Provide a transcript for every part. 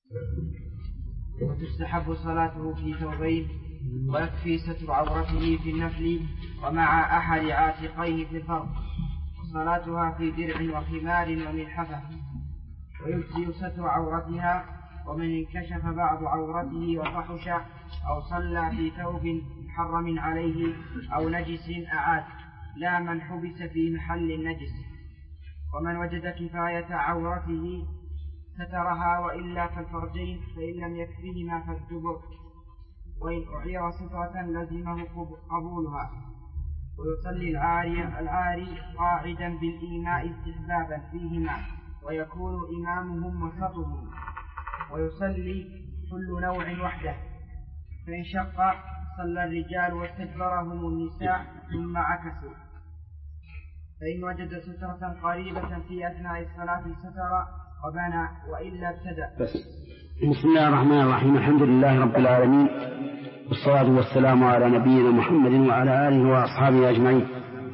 وتستحب صلاته في ثوبين، ويكفي ستر عورته في النفل ومع أحد عاتقيه في الفرض، وصلاتها في درع وخمار وملحفة. ويجزي ستر عورتها، ومن انكشف بعض عورته وفحش أو صلى في ثوب محرم عليه أو نجس أعاد، لا من حبس في محل النجس. ومن وجد كفاية عورته سترها، وإلا فالفرجين، فإن لم يكفهما فالدبر، وإن أعير سترة لزمه قبولها. ويصلي العاري قاعدا بالإيماء استحبابا فيهما، ويكون إمامهم وسطهم. ويصلي كل نوع وحده، فإن شق صلى الرجال واستدبرهم النساء ثم عكسوا. فإن وجد سترة قريبة في أثناء الصلاة ستر وبنى، وإلا ابتدأ. بسم الله الرحمن الرحيم. الحمد لله رب العالمين، والصلاة والسلام على نبينا محمد وعلى آله وأصحابه أجمعين.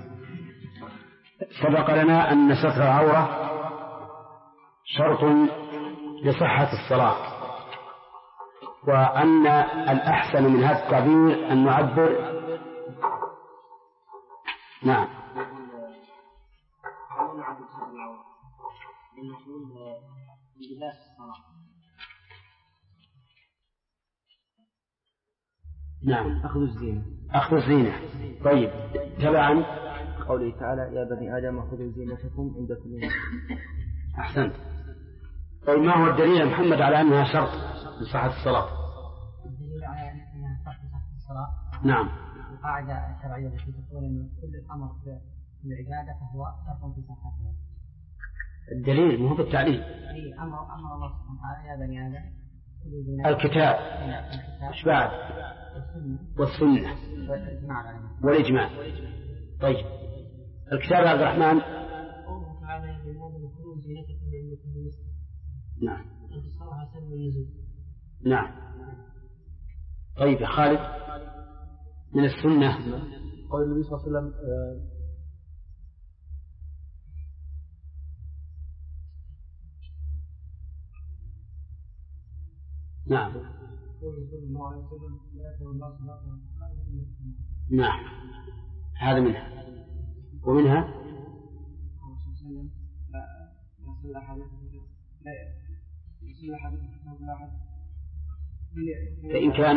سبق لنا أن ستر العورة شرط لصحة الصلاة، وأن الأحسن من هذا التعبير أن نعبر نعم نعم أخذ الزينة. طيب، تبعا قوله تعالى يا بني آدم خذوا زينتكم عند كل مسجد. أحسنت. طيب، ما هو الدليل يا محمد على أنها شرط لصحة الصلاة؟ الدليل على أنها شرط لصحة الصلاة نعم القاعدة الشرعية التي تقول أن كل الأمر في العبادة فهو شرط في صحتها. الدليل مو بالتعليل. أي أمر الله سبحانه وتعالى يا بني آدم الكتاب إيش بعد؟ والسنة والإجماع. طيب، الكتاب عبد الرحمن. نعم نعم. طيب يا خالد، من السنة قول النبي صلى الله عليه وسلم نعم نعم، هذا منها. ومنها فإن كان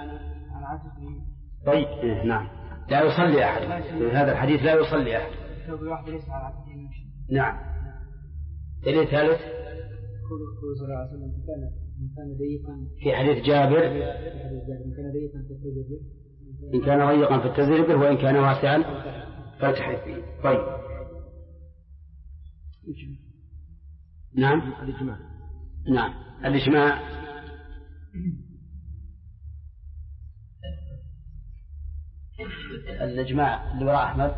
طيب نعم لا يصلي أحد. في هذا الحديث لا يصلي أحد. نعم. دليل ثالث في حديث جابر إن كان ضيقا فاتزر به، وإن كان واسعا فالتحف به. طيب، نعم الإجماع. نعم الإجماع. الإجماع اللي وراء أحمد.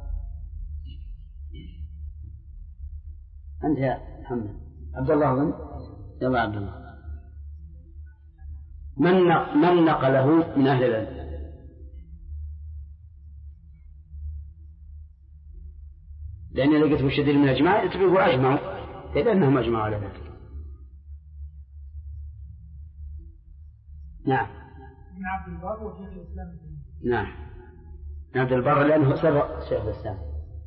أنت يا محمد عبد الله بن يلا عبد الله. من نقله من أهل العلم؟ لأن لقيت مشدد من الإجماع تبقوا أجمعوا، لأنهم أجمعوا على ذلك. نعم من عبد البر وشيخ الإسلام. نعم، عبد البر لأنه سبق شيخ الإسلام.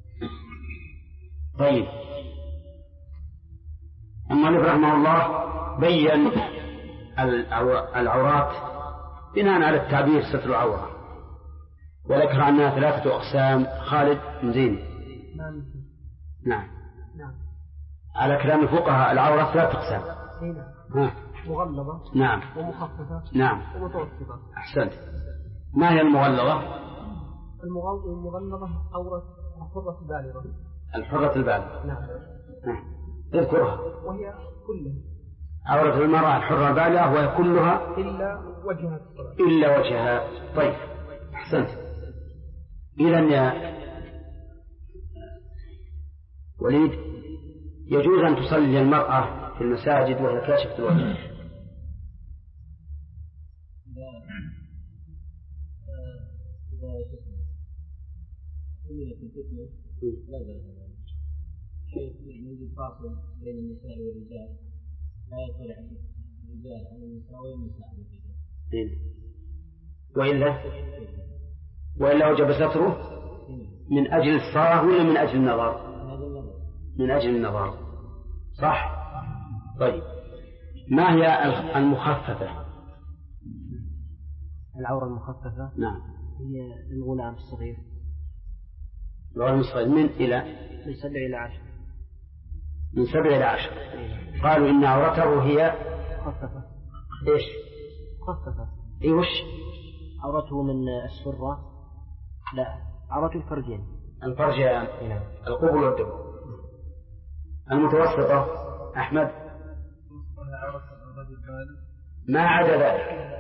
طيب، المؤلف رحمه الله بين العورات بناء على التعبير ستر العورة، وذكر أنها 3 أقسام. خالد من زين. نعم على كلام الفقهاء العورة 3 أقسام. مغلظة نعم ومخففة نعم ومتوسطة. أحسنت. ما هي المغلظة؟ المغلظة عورة الحرة البالغة. الحرة البالغة. نعم. اذكرها. وهي كلها عورة المرأة الحرة البالغة وهي كلها إلا وجهها. طيب، أحسنت. إذن يا وليد، يجوز أن تصلي المرأة في المساجد وهي كاشفة الوجه؟ حيث يوجد فاصل بين النساء والرجال لا يطلع وإلا وجب ستره من أجل الصلاة ولا من أجل النظر؟ من أجل النظر. صح. طيب ما هي المخففة؟ العورة المخففة نعم هي الغلام الصغير. الغلام الصغير من إلى؟ من 7 إلى 10. من 7 إلى 10. قالوا إن عورته هي مخففة. إيش؟ مخففة. إيه وش؟ عورته من السرة، لا عورته الفرجين. الفرجين القبل والدبر. المتوسطة أحمد ما عدا ذلك.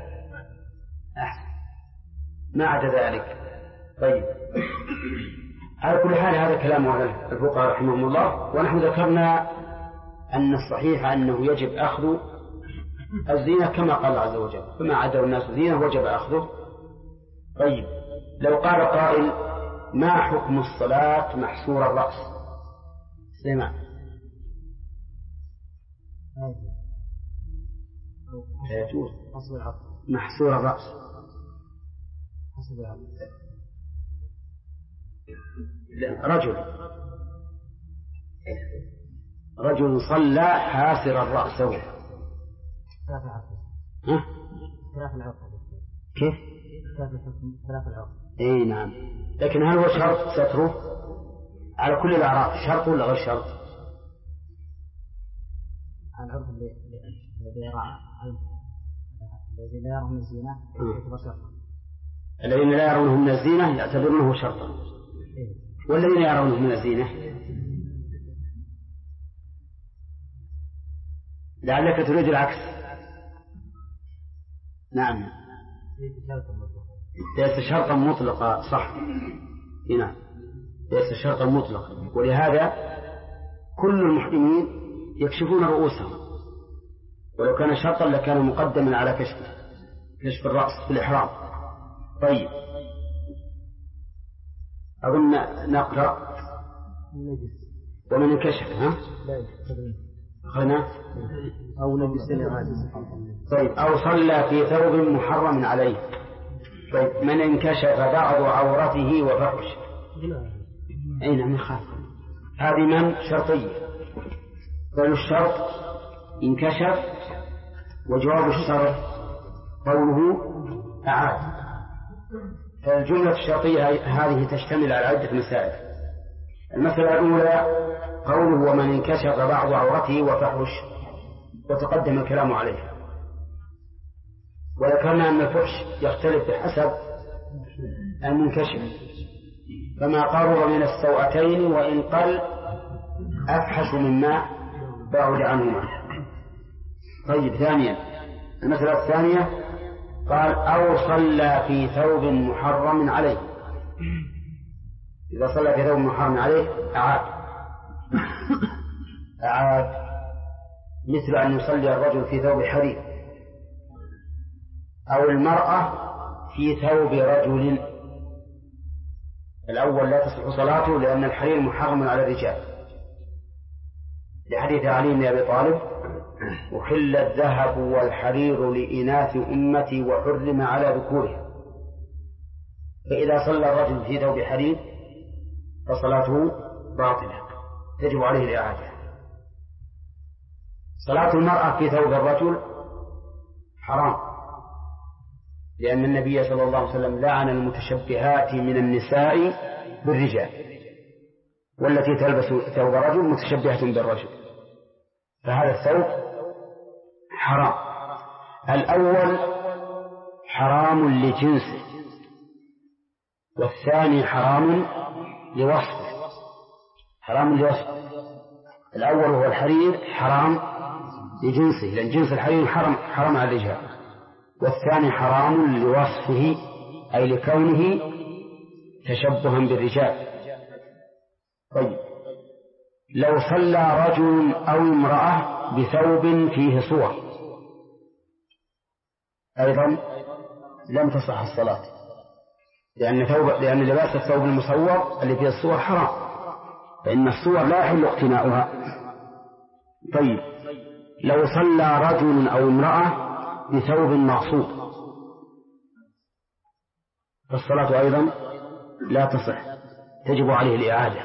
ما عدا ذلك. طيب على كل حال هذا كلام الفقهاء رحمهم الله. ونحن ذكرنا أن الصحيح أنه يجب أخذ الزينة كما قال عز وجل فما عدا الناس زينة وجب أخذه. طيب لو قال قائل ما حكم الصلاة محصور الرأس؟ سمع يجوز محصور الرأس. رجل صلى حاسر الرأس. كيف؟ اي نعم. لكن هل هو شرط ستره على كل الأعراف؟ شرط ولا غير شرط؟ العرف الذين لا يرون الزينة الذين لا يرونه من الزينة يعتبرونه شرطا، والذين يرونه من الزينة لعلك تريد العكس. نعم ليس شرطا مطلقا. صح. نعم ليس شرطا مطلقا. ولهذا كل المحرمين يكشفون رؤوسهم، ولو كان شرطا لكان مقدما على كشف الرأس في الإحرام. طيب أظن نقرأ ومن انكشف أخذنا أو نجس العادة. طيب أو صلى في ثوب محرم عليه. طيب من انكشف بعض عورته وفحش أين من خاف هذه من شرطية. قالوا الشرط انكشف، وجواب الشرط قوله أعاد. فالجملة الشرطية هذه تشتمل على عدة مسائل. المسألة الأولى قوله ومن انكشف بعض عورته وفحش، وتقدم الكلام عليه. وذكرنا أن الفحش يختلف بحسب المنكشف، فما قرب من السوأتين وإن قل أفحش مما بعد عنهما. طيب ثانيا المسألة الثانية قال أو صلى في ثوب محرم عليه. إذا صلى في ثوب محرم عليه أعاد مثل أن يصلي الرجل في ثوب حرير، أو المرأة في ثوب رجل. الأول لا تصح صلاته لأن الحرير محرم على الرجال، لحديث علي بن أبي طالب أحل الذهب والحرير لإناث أمتي وحرم على ذكورها. فإذا صلى الرجل في ثوب حرير فصلاته باطلة تجب عليه الإعادة. صلاة المرأة في ثوب الرجل حرام، لأن النبي صلى الله عليه وسلم لعن المتشبهات من النساء بالرجال، والتي تلبس ثوب رجل متشبهة بالرجل، فهذا الثوب حرام. الأول حرام لجنسه، والثاني حرام لوصفه. الأول هو الحرير حرام لجنسه، لأن جنس الحرير حرام على الرجال، والثاني حرام لوصفه أي لكونه تشبها بالرجال. طيب لو صلى رجل أو امرأة بثوب فيه صور أيضا لم تصح الصلاة، لأن لباس الثوب المصور اللي فيه الصور حرام، فإن الصور لا يحل اقتناؤها. طيب لو صلى رجل أو امرأة بثوب مغصوب فالصلاة أيضا لا تصح، تجب عليه الإعادة،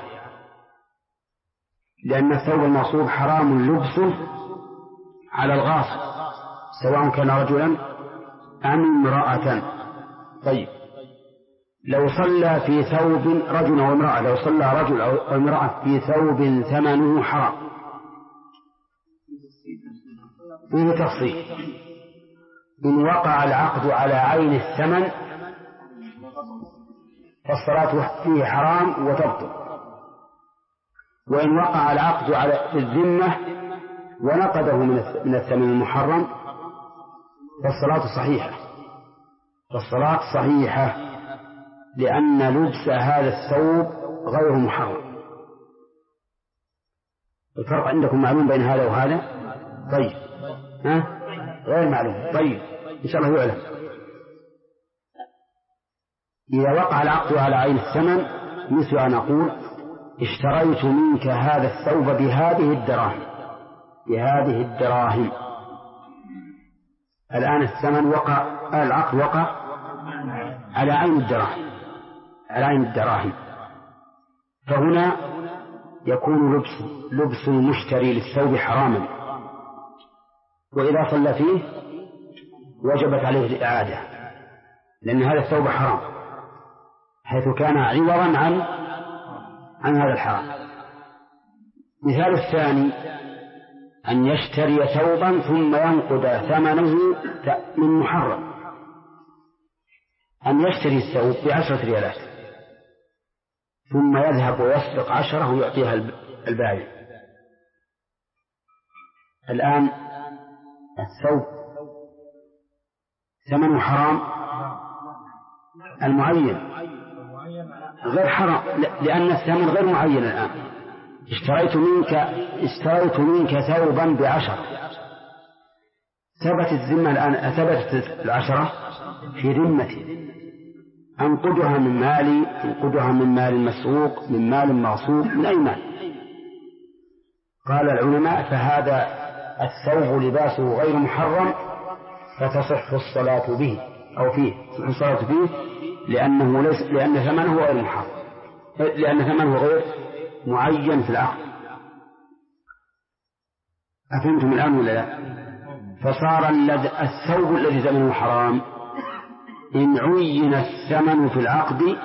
لأن الثوب المغصوب حرام لبسه على الغاصب سواء كان رجلا أم امرأة. طيب لو صلى في ثوب رجل أو امرأة، لو صلى رجل أو امرأة في ثوب ثمنه حرام، فيه تفصيل. إن وقع العقد على عين الثمن فالصلاة فيه حرام وتبطل، وإن وقع العقد على الذمة ونقده من الثمن المحرم فالصلاة صحيحة، فالصلاة صحيحة لأن لبس هذا الثوب غير محرم. الفرق عندكم معلوم بين هذا وهذا؟ طيب غير معلوم. طيب إن شاء الله يعلم. إذا وقع العقد على عين الثمن مثل أن أقول اشتريت منك هذا الثوب بهذه الدراهم، بهذه الدراهم. الآن الثمن وقع، العقد وقع على عين الدراهم، على عين الدراهم، فهنا يكون لبس المشتري للثوب حراما، وإذا صلى فيه وجبت عليه الإعادة، لأن هذا الثوب حرام حيث كان عوضا عن هذا الحرام. مثال الثاني أن يشتري ثوبا ثم ينقض ثمنه من محرم، أن يشتري الثوب ب10 ريالات ثم يذهب ويسرق 10 ويعطيها البائع. الآن الثوب ثمنه حرام، المعين غير حرام لأن الثمن غير معين. الآن اشتريت منك ثوبا ب10، ثبت الذمة الآن، ثبتت 10 في ذمتي، أنقدها من مالي، أنقدها من مال مسروق، من مال مغصوب، من أي مال. قال العلماء فهذا الثوب لباسه غير محرم فتصح الصلاة به أو فيه، تصح الصلاة فيه لأن ثمنه غير محرم، لأن ثمنه غير معين في العقد. أفهمتم الآن ولا لا؟ فصار الثوب الذي ثمنه حرام إن عين الثمن في العقد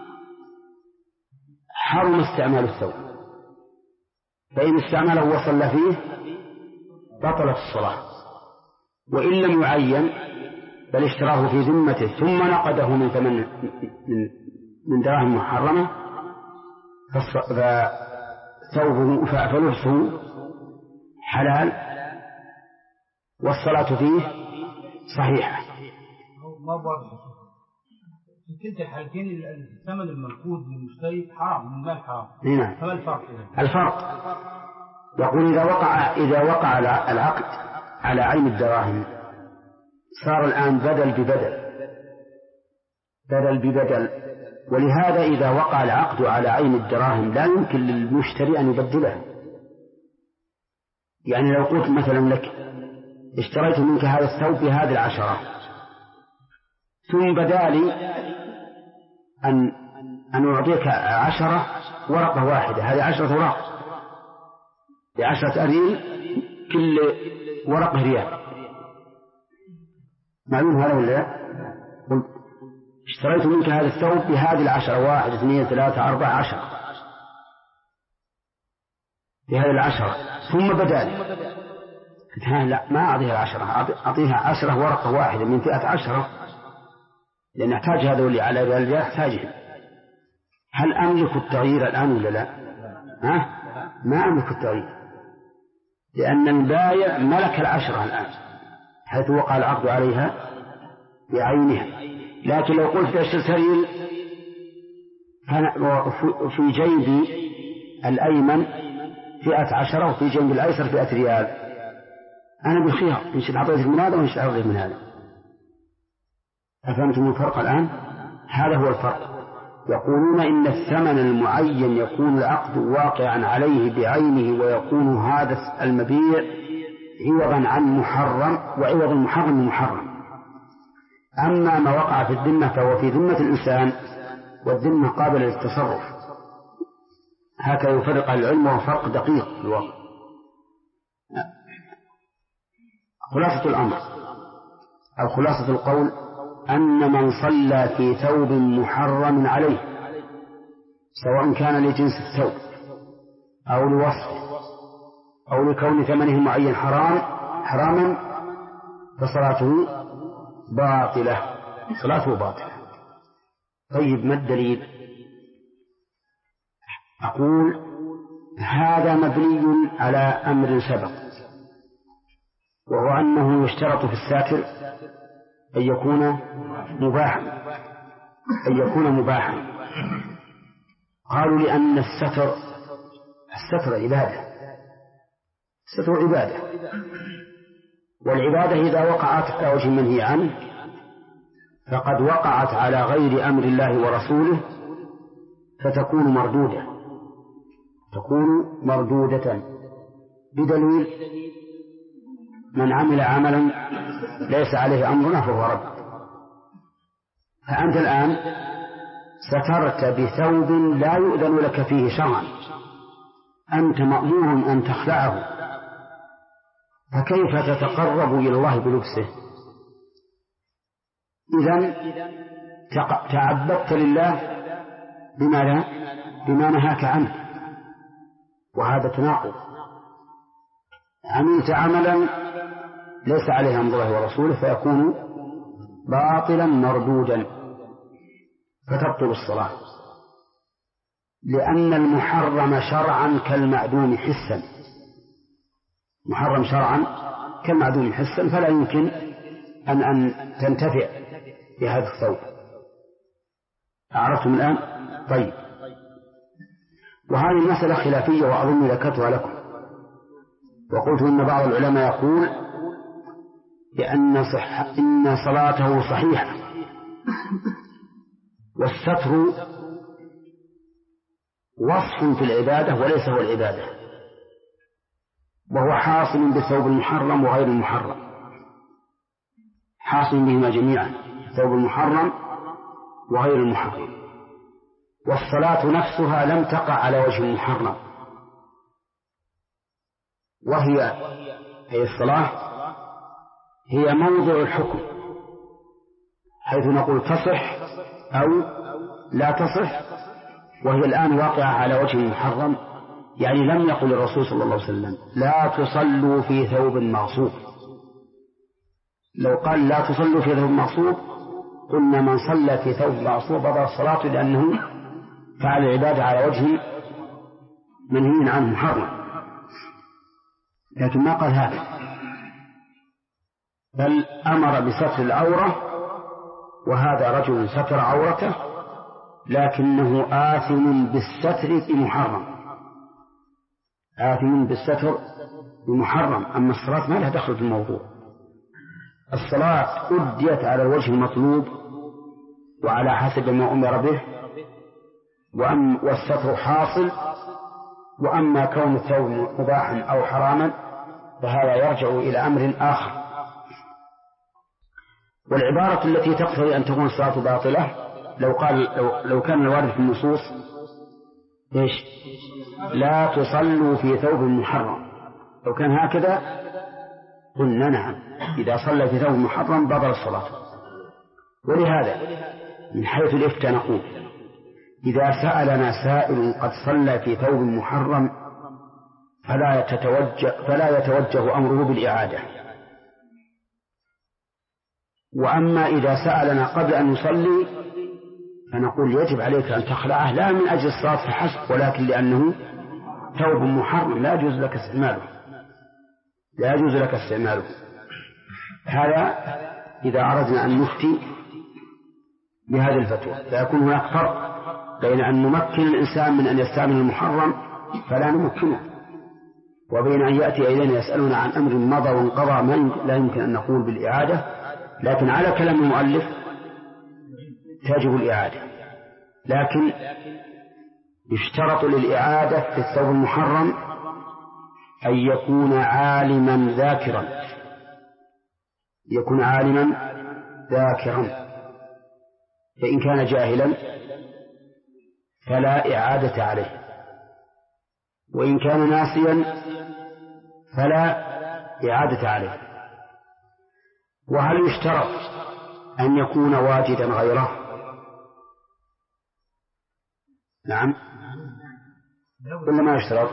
حرم استعمال الثوب، فإن استعمله وصلى فيه بطلت الصلاة، وإن لم يعين بل اشتراه في ذمته ثم نقده من ثمن من دراهم محرمة فثوبه فلبسه حلال والصلاة فيه صحيحة. في كلتا الحالتين الثمن المنقود للمشتري حرام، من مال حرام. نعم. فما الفرق؟ الفرق يقول إذا وقع العقد على عين الدراهم صار الآن بدل ببدل، ولهذا إذا وقع العقد على عين الدراهم لا يمكن للمشتري أن يبدلها. يعني لو قلت مثلا لك اشتريت منك هذا الثوب بهذه 10 ثم بدالي أن أعطيك 10 ورقة واحدة، هذه 10 أوراق ب10 أريل، كل ورقة ريال، معلوم هذا ولا لا؟ قلت اشتريت منك هذا الثوب بهذه 10، 1 2 3 4 10 بهذه 10 ثم بدالي، قلت لا ما أعطيها 10، أعطيها 10 ورقة واحدة من فئة 10 لأن أحتاج هذول على رجال أحتاجهم. هل أملك التغيير الآن ولا لا؟ ما أملك التغيير، لأن البايع ملك 10 الآن حيث وقع العقد عليها بعينها. لكن لو قلت اشتريت ريال في جيبي الأيمن فئة 10 وفي جنب الأيسر فئة ريال، أنا بالخيار إن شئت أعطيتك من هذا وإن شئت أعطيتك من هذا. أفهمتم الفرق الآن؟ هذا هو الفرق. يقولون إن الثمن المعين يكون العقد واقعا عليه بعينه، ويكون هذا المبيع عوضا عن محرم، وعوض المحرم محرم. أما ما وقع في الذمة فهو في ذمة الإنسان، والذمة قابلة للتصرف. هكذا يفرق العلم، وهو فرق دقيق في الواقع. خلاصة الأمر أو خلاصة القول أن من صلى في ثوب محرم عليه، سواء كان لجنس الثوب أو لوصفه أو لكون ثمنه المعين حراما، فصلاته باطلة، صلاته باطلة. طيب ما الدليل؟ أقول هذا مبني على أمر سبق، وهو أنه يشترط في الساتر أن يكون مباحا. قالوا لأن الستر عبادة، والعبادة إذا وقعت على وجه منهي عنه فقد وقعت على غير أمر الله ورسوله، فتكون مردودة بدليل من عمل عملا ليس عليه أمرنا فهو رد. فأنت الآن سترت بثوب لا يؤذن لك فيه شرعا، أنت مأمور أن تخلعه، فكيف تتقرب إلى الله بلبسه؟ إذن تعبدت لله بما نهاك عنه، وهذا تناقض. عملت عملا ليس عليه أمر الله ورسوله فيكون باطلا مردودا، فتبطل الصلاة، لأن المحرم شرعا كالمعدوم حسا. محرم شرعا كالمعدوم حسا، فلا يمكن أن تنتفع بهذا الثوب. أعرفتم الآن؟ طيب، وهذه المسألة خلافية، وأظن ذكرتها لكم، وقلت إن بعض العلماء يقول إن صلاته صحيحة، والستر وصف في العبادة وليس هو العبادة، وهو حاصل بالثوب المحرم وغير المحرم، حاصل بهما جميعا، الثوب المحرم وغير المحرم. والصلاة نفسها لم تقع على وجه المحرم، أي الصلاة هي موضع الحكم، حيث نقول تصح أو لا تصح، وهي الآن واقعة على وجه محرم. يعني لم يقل الرسول صلى الله عليه وسلم لا تصلوا في ثوب مغصوب. لو قال لا تصلوا في ثوب مغصوب قلنا من صلى في ثوب مغصوب بطلت الصلاة، لأنه فعل العبادة على وجه منهي عنه محرم. لكن ما قال هذا، بل أمر بستر العورة، وهذا رجل ستر عورته لكنه آثم بالستر بمحرم، آثم بالستر بمحرم. أما الصلاة ما لها دخل في الموضوع، الصلاة أديت على الوجه المطلوب وعلى حسب ما أمر به، والستر حاصل. وأما كون الثوب مباحا أو حراما فهذا يرجع إلى أمر آخر. والعبارة التي تقتضي أن تكون الصلاة باطلة لو كان الوارد في النصوص إيش؟ لا تصلوا في ثوب محرم، لو كان هكذا قلنا نعم، إذا صلى في ثوب محرم بطل الصلاة. ولهذا من حيث الإفتاء نقول إذا سألنا سائل قد صلى في ثوب محرم فلا يتوجه أمره بالإعادة. وأما إذا سألنا قبل أن يصلي فنقول يجب عليك أن تخلعه، لا من أجل الصلاة فحسب، ولكن لأنه ثوب محرم لا يجوز لك استعماله. هذا إذا أردنا أن نفتي بهذه الفتوى، فيكون هناك فرق بين أن نمكن الإنسان من أن يستعمل المحرم فلا نمكنه، وبين أن يأتي إلينا يسألنا عن أمر مضى وانقضى لا يمكن أن نقول بالإعادة. لكن على كلام المؤلف تجب الإعادة، لكن يشترط للإعادة في الثوب المحرم أن يكون عالما ذاكرا، يكون عالما ذاكرا، فإن كان جاهلا فلا إعادة عليه، وإن كان ناسيا فلا إعادة عليه. وهل يشترط أن يكون واجدا غيره؟ نعم، ولا ما يشترط؟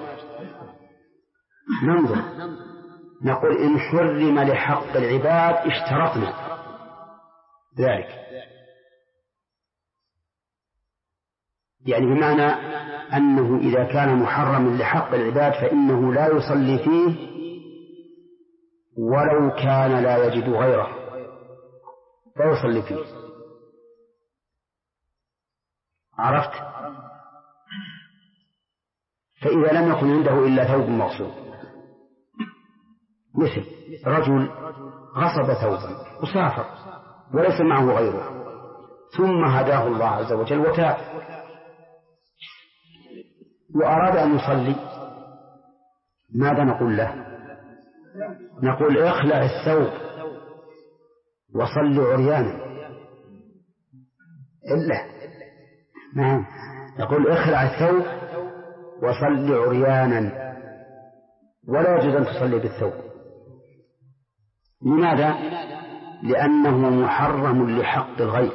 ننظر، نقول إن حرم لحق العباد اشترطنا ذلك، يعني بمعنى أنه إذا كان محرما لحق العباد فإنه لا يصلي فيه ولو كان لا يجد غيره، لا يصلي فيه. عرفت؟ فإذا لم يكن عنده إلا ثوب مغصوب، مثل رجل غصب ثوبا وسافر وليس معه غيره، ثم هداه الله عز وجل وتاب وأراد أن يصلي، ماذا نقول له؟ نقول اخلع الثوب وصل عريانا. إلا نعم، نقول اخلع الثوب وصل عريانا، ولا يجوز أن تصلي بالثوب. لماذا؟ لأنه محرم لحق الغير،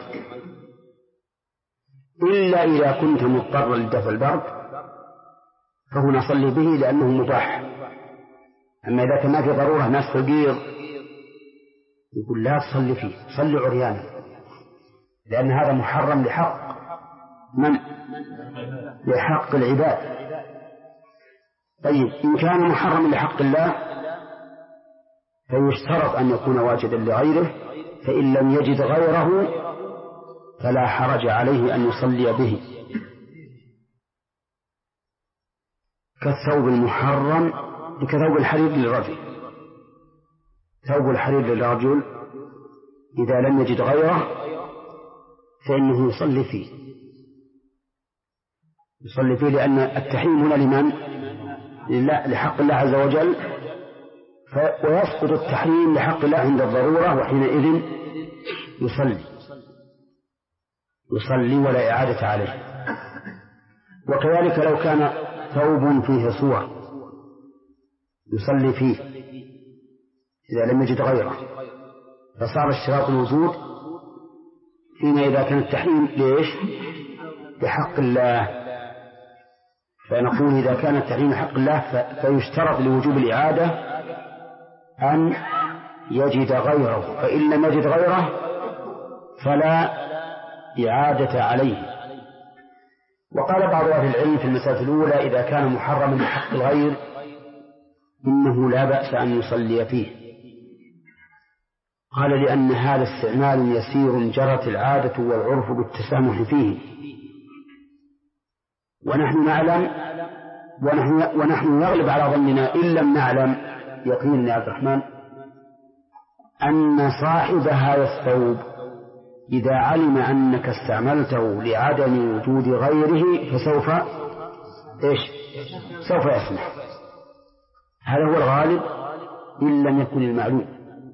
إلا إذا كنت مضطرا لدفع البرد فهنا صلي به لأنه مباح. أما إذا كان في ضرورة ناس فقير يقول لا تصلي فيه، صلي عريانا، لأن هذا محرم لحق من؟ لحق العباد. طيب إن كان محرم لحق الله فيشترط أن يكون واجدا لغيره، فإن لم يجد غيره فلا حرج عليه أن يصلي به، كالثوب المحرم، كثوب الحرير للرجل. ثوب الحرير للرجل إذا لم يجد غيره فإنه يصلي فيه، يصلي فيه، لأن التحريم هنا لمن؟ لحق الله عز وجل، ويسقط التحريم لحق الله عند الضرورة، وحينئذ يصلي ولا إعادة عليه. وكذلك لو كان ثوب فيه صور يصلي فيه إذا لم يجد غيره، فصار اشتراط الوجود فيما إذا كان التحريم ليش؟ بحق الله. فنقول إذا كان التحريم بحق الله فيشترط لوجوب الإعادة أن يجد غيره، فإن لم يجد غيره فلا إعادة عليه. وقال بعض أهل العلم في المسألة الأولى إذا كان محرما بحق الغير إنه لا بأس أن يصلي فيه. قال لأن هذا استعمال يسير جرت العادة والعرف بالتسامح فيه، ونحن نعلم ونحن يغلب على ظننا إن لم نعلم يقينا يا عبد الرحمن أن صاحب هذا الثوب إذا علم أنك استعملته لعدم وجود غيره فسوف سوف يسمح. هذا هو الغالب إن لم يكن المعلوم،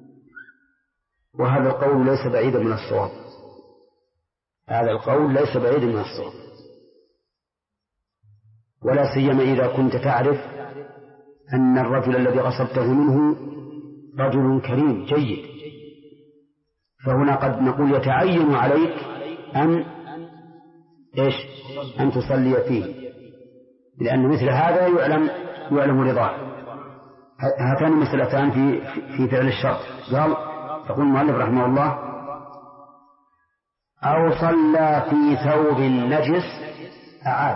وهذا القول ليس بعيدا من الصواب، هذا القول ليس بعيدا من الصواب، ولا سيما إذا كنت تعرف أن الرجل الذي غصبته منه رجل كريم جيد، فهنا قد نقول يتعين عليك أن تصلي فيه، لأن مثل هذا يعلم رضاه. هاتان مسألتان في فعل الشرط. قال يقول المؤلف رحمه الله أو صلى في ثوب نجس أعاد.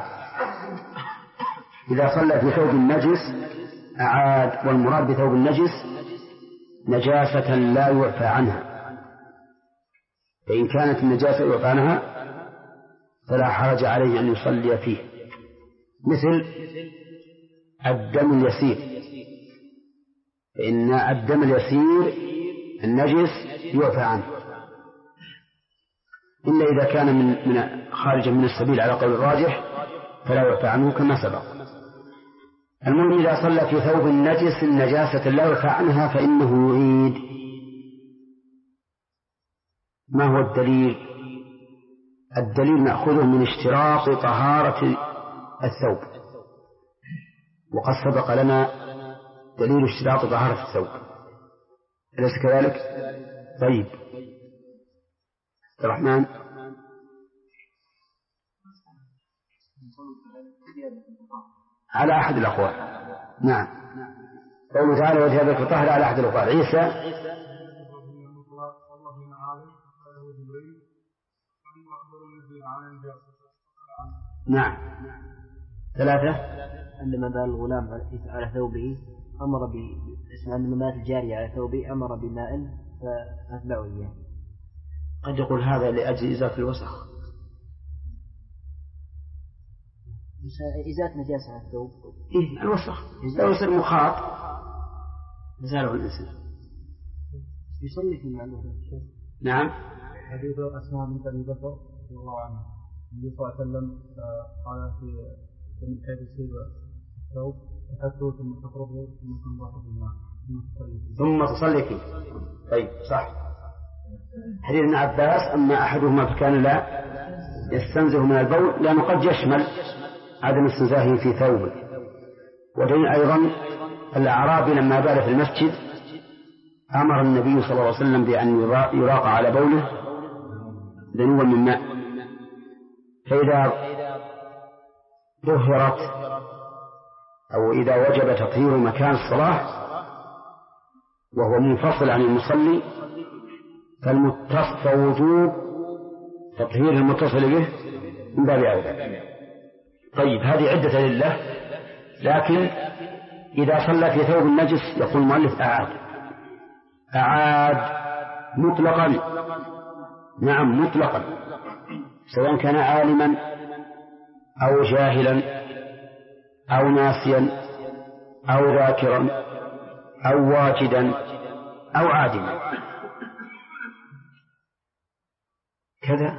إذا صلى في ثوب نجس أعاد، والمراد بثوب النجس نجاسة لا يعفى عنها، فإن كانت النجاسة يعفى عنها فلا حرج عليه أن يصلي فيه، مثل الدم اليسير، فإن الدم اليسير النجس يعفى عنه، إلا إذا كان من خارجا من السبيل على قول الراجح فلا يعفى عنه كما سبق. المهم إذا صلى في ثوب نجس النجاسة لا يرفع عنها فإنه يعيد. ما هو الدليل؟ الدليل نأخذه من اشتراط طهارة الثوب، وقد سبق لنا دليل اشتراط طهارة الثوب، أليس كذلك؟ طيب الرحمن. على أحد الأقوال. نعم، قوله تعالى وثيابك الطاهرة على أحد الأقوال. عيسى نعم. ثلاثة. عندما بال الغلام على ثوبه أمر عندما مات الجارية على ثوبه أمر بماء فأتبعه إياه. قد يقول هذا لأجل إزالة الوسخ، إزالة نجاسة على الثوب. إيه الوسخ لو يصير مخاط يزاله الإنسان. يصلي في المعلومة. نعم. حديث أسماء بنت أبي بكر رضي الله عنها النبي صلى الله عليه وسلم قال في من حيث يصيب الثوب تحته ثم تخرجه ثم تنضح بالماء ثم تصلي فيه. طيب صح. حديث ابن عباس أما أحدهما فكان لا يستنزه من البول، لأنه قد يشمل عدم استنزاهه في ثوبه. ودليل أيضا الأعرابي لما بال في المسجد أمر النبي صلى الله عليه وسلم بأن يراق على بوله دنوا من ماء، فإذا ظهرت أو إذا وجب تطهير مكان الصلاة وهو منفصل عن المصلي فوجوب تطهير المتصل به من باب أولى. طيب هذه عدة لله، لكن إذا صلى في ثوب النجس يقول المؤلف أعاد مطلقا. نعم مطلقا، سواء كان عالما أو جاهلا أو ناسيا أو ذاكرا أو واجدا أو عادما كذا.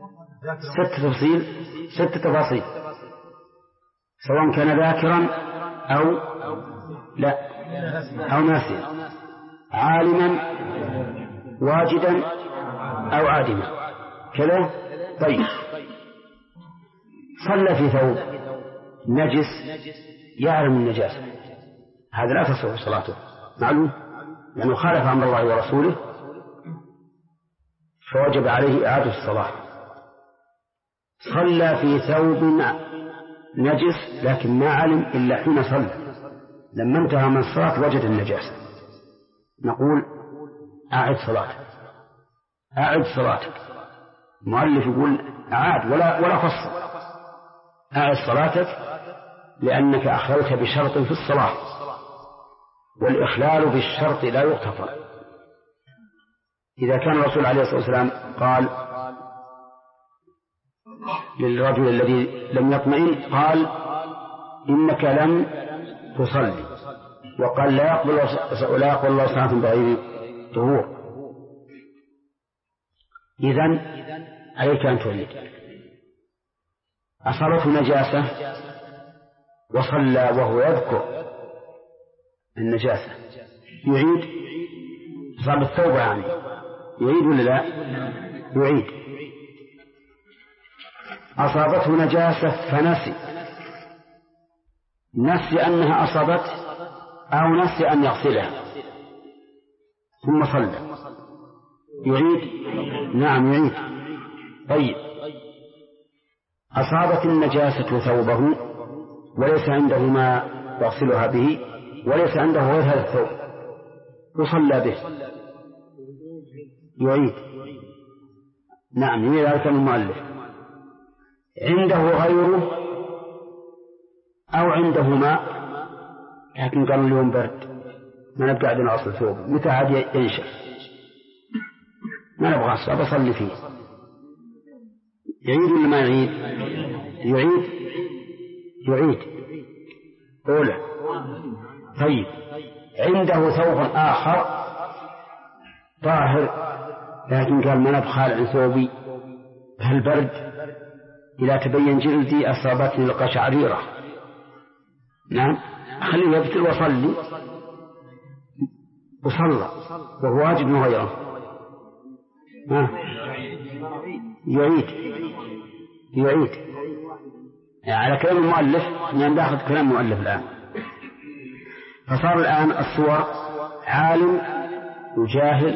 ست تفاصيل، سواء كان ذاكرا أو لا أو ناسيا، عالما واجدا أو عادما كذا. طيب صلى في ثوب نجس يعلم النجاسة، هذا لا تصح صلاته معلوم، لأنه خالف أمر الله ورسوله فوجب عليه إعادة الصلاة. صلى في ثوب نجس لكن ما علم إلا حين صلى، لما انتهى من الصلاة وجد النجاسة، نقول أعد صلاتك. المؤلف يقول أعاد ولا فصل، أعد صلاتك لأنك أخلت بشرط في الصلاة، والإخلال بالشرط لا يغتفر. إذا كان الرسول عليه الصلاة والسلام قال للرجل الذي لم يطمئن قال إنك لم تصلي، وقال لا يقبل الله صلاة بغير طهور، إذن عليك أن تعيد. أصابته نجاسة وصلى وهو يذكر النجاسة يعيد. أصاب الثوب يعني يعيد ولا لا؟ يعيد. أصابته نجاسة نسي أنها أصابت أو نسي أن يغسلها ثم صلى يعيد. نعم يعيد. طيب أصابت النجاسة ثوبه وليس عنده ما يغسلها به وليس عنده غير هذا الثوب وصلى به يعيد. نعم يعيد. ذلك المؤلف عنده غيره أو عنده ماء لكن قالوا اليوم برد ما نبقى عندنا أصل ثوب، متى عاد ينشف ما نبغى أصلا بصلي فيه، يعيد ولا ما يعيد؟ يعيد أولى. طيب عنده ثوب آخر طاهر لكن قال ما نبخال عن ثوبي هالبرد إذا تبين جلدي أصابتني القشعريرة. نعم خليه يبتل وصلي وصلى وهو واجب من غيره يعيد على كلام المؤلف من داخل كلام المؤلف الآن. فصار الآن الصور عالم وجاهل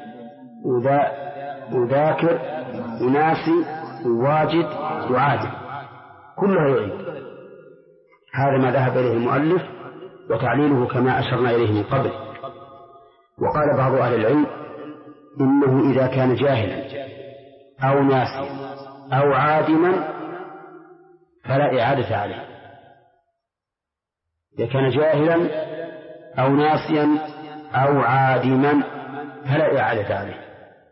وذاكر وناسي وواجد وعادل كلها يعيد. هذا ما ذهب إليه المؤلف وتعليله كما أشرنا إليه من قبل. وقال بعض أهل العلم إنه إذا كان جاهلا أو ناسيا أو عادما فلا إعادة عليه. إذا كان جاهلا أو ناسيا أو عادما فلا إعادة عليه.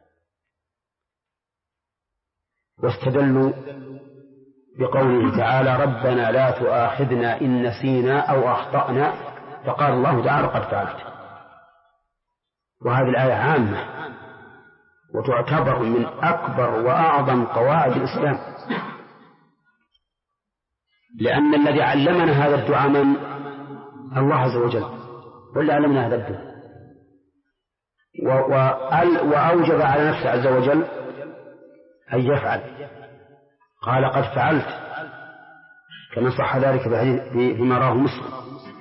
واستدلوا بقوله تعالى ربنا لا تؤاخذنا إن نسينا أو أخطأنا فقال الله تعالى قد فعلت. وهذه الآية عامة وتعتبر من أكبر وأعظم قواعد الإسلام، لأن الذي علمنا هذا الدعاء من الله عز وجل واللي علمنا هذا الدعاء وأوجب على نفسه عز وجل أن يفعل. قال قد فعلت كما صح ذلك فيما رواه مسلم.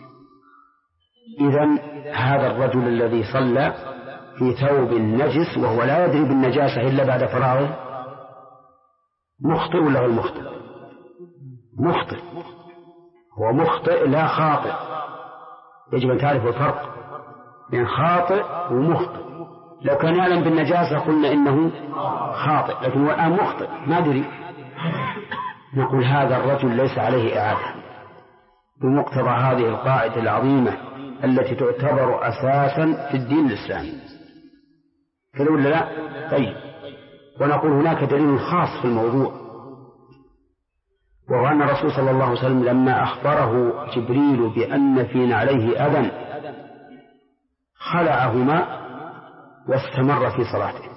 إذن هذا الرجل الذي صلى في ثوب نجس وهو لا يدري بالنجاسة إلا بعد فراغه مخطئ ولا غير مخطئ؟ مخطئ. هو مخطئ لا خاطئ. يجب أن تعرف الفرق بين خاطئ ومخطئ. لو كان يعلم بالنجاسة قلنا إنه خاطئ، لكن هو الآن مخطئ ما أدري. نقول هذا الرجل ليس عليه إعادة بمقتضى هذه القاعدة العظيمة التي تعتبر أساسا في الدين الإسلامي. كذا ولا لا؟ طيب. ونقول هناك دليل خاص في الموضوع، وهو أن الرسول صلى الله عليه وسلم لما أخبره جبريل بأن في نعليه أذى خلعهما واستمر في صلاته.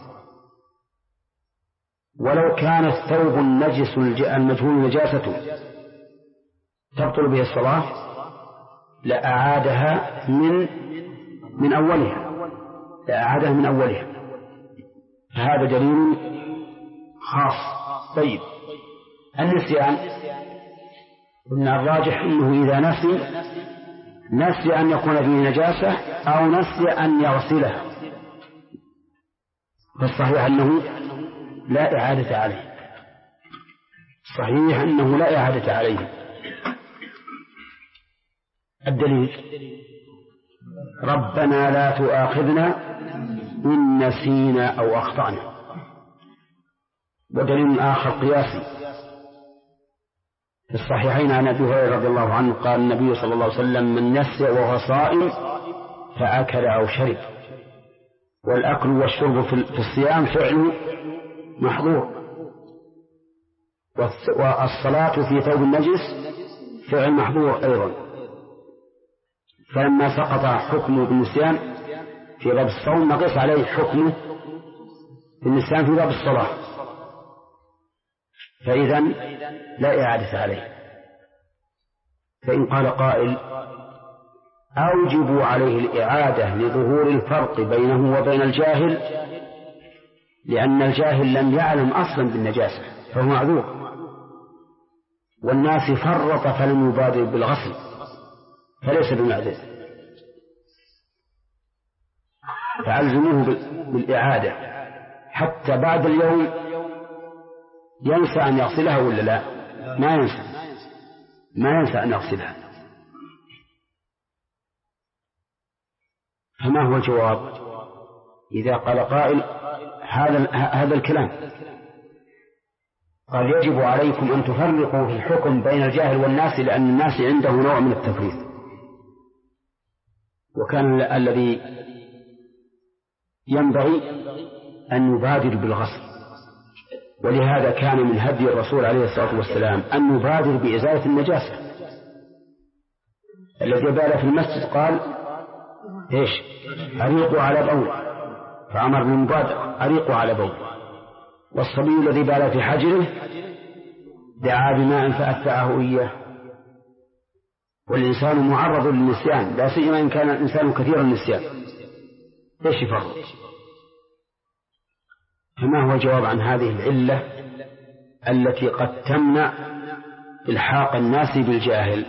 ولو كان الثوب النجس المجهول نجاسته تبطل به الصلاة لأعادها من أولها. هذا دليل خاص. طيب النسيان قلنا الراجح أنه إذا نسي أن يكون فيه نجاسة أو نسي أن يغسلها فالصحيح أنه لا إعادة عليه. صحيح أنه لا إعادة عليه. الدليل ربنا لا تؤاخذنا إن نسينا أو أخطأنا. ودليل آخر قياسي في الصحيحين عن أبي هريرة رضي الله عنه قال النبي صلى الله عليه وسلم من نسي وهو صائم فأكل أو شرب. والأكل والشرب في الصيام فعل محظور، والصلاة في ثوب النجس فعل محظور أيضا. فلما سقط حكمه بالنسيان في باب الصوم نقص عليه حكمه بالنسيان في باب الصلاة، فإذن لا إعادة عليه. فإن قال قائل أوجب عليه الإعادة لظهور الفرق بينه وبين الجاهل، لأن الجاهل لم يعلم أصلا بالنجاسة فهو معذور، والناس فرط فلم يبادر بالغسل فليس بمعذور، فألزموه بالإعادة حتى بعد اليوم ينسى أن يغسلها ولا لا؟ ما ينسى أن يغسلها. فما هو الجواب إذا قال قائل هذا الكلام؟ قال يجب عليكم أن تفرقوا في الحكم بين الجاهل والناس، لأن الناس عنده نوع من التفريط، وكان الذي ينبغي أن يبادر بالغسل، ولهذا كان من هدي الرسول عليه الصلاة والسلام أن يبادر بإزالة النجاسة. الذي بال في المسجد قال إيش؟ أريقوا على بول، فأمر بالمبادرة أريقوا على بول. والصبي الذي بال في حجره دعا بماء فأتبعه إياه، والإنسان معرض للنسيان، لا سيما إن كان الإنسان كثير النسيان. إيش يفرق؟ فما هو الجواب عن هذه العلة التي قد تمنع إلحاق الناس بالجاهل؟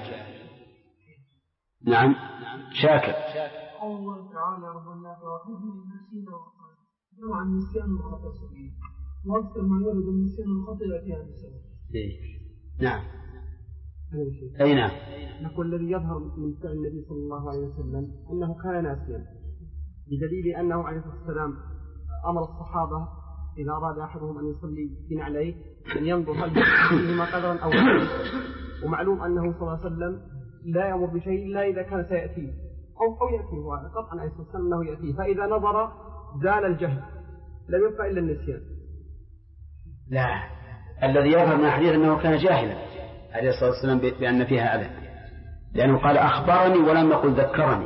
نعم شاكر. الله تعالى ربنا وحده نسينا وقال عن النسيان والخطأ سبيل وأكثر ما يرد النسيان والخطأ يأتي عن السبب. نعم. أي نعم. نقول الذي يظهر من فعل النبي صلى الله عليه وسلم أنه كان ناسيا، بدليل أنه عليه الصلاة والسلام أمر الصحابة إذا أراد أحدهم أن يصلي في نعليه أن ينظر هل فيهما قدرا أو لا. ومعلوم أنه صلى الله عليه وسلم لا يأمر بشيء إلا إذا كان سيأتيه أو يأتيه، قطعا عليه الصلاة والسلام أنه يأتيه، فإذا نظر زال الجهل، لم يبقى إلا النسيان. لا، الذي يظهر من الحديث أنه كان جاهلا عليه الصلاة والسلام بأن فيها أذى، لأنه قال أخبرني ولم يقل ذكرني.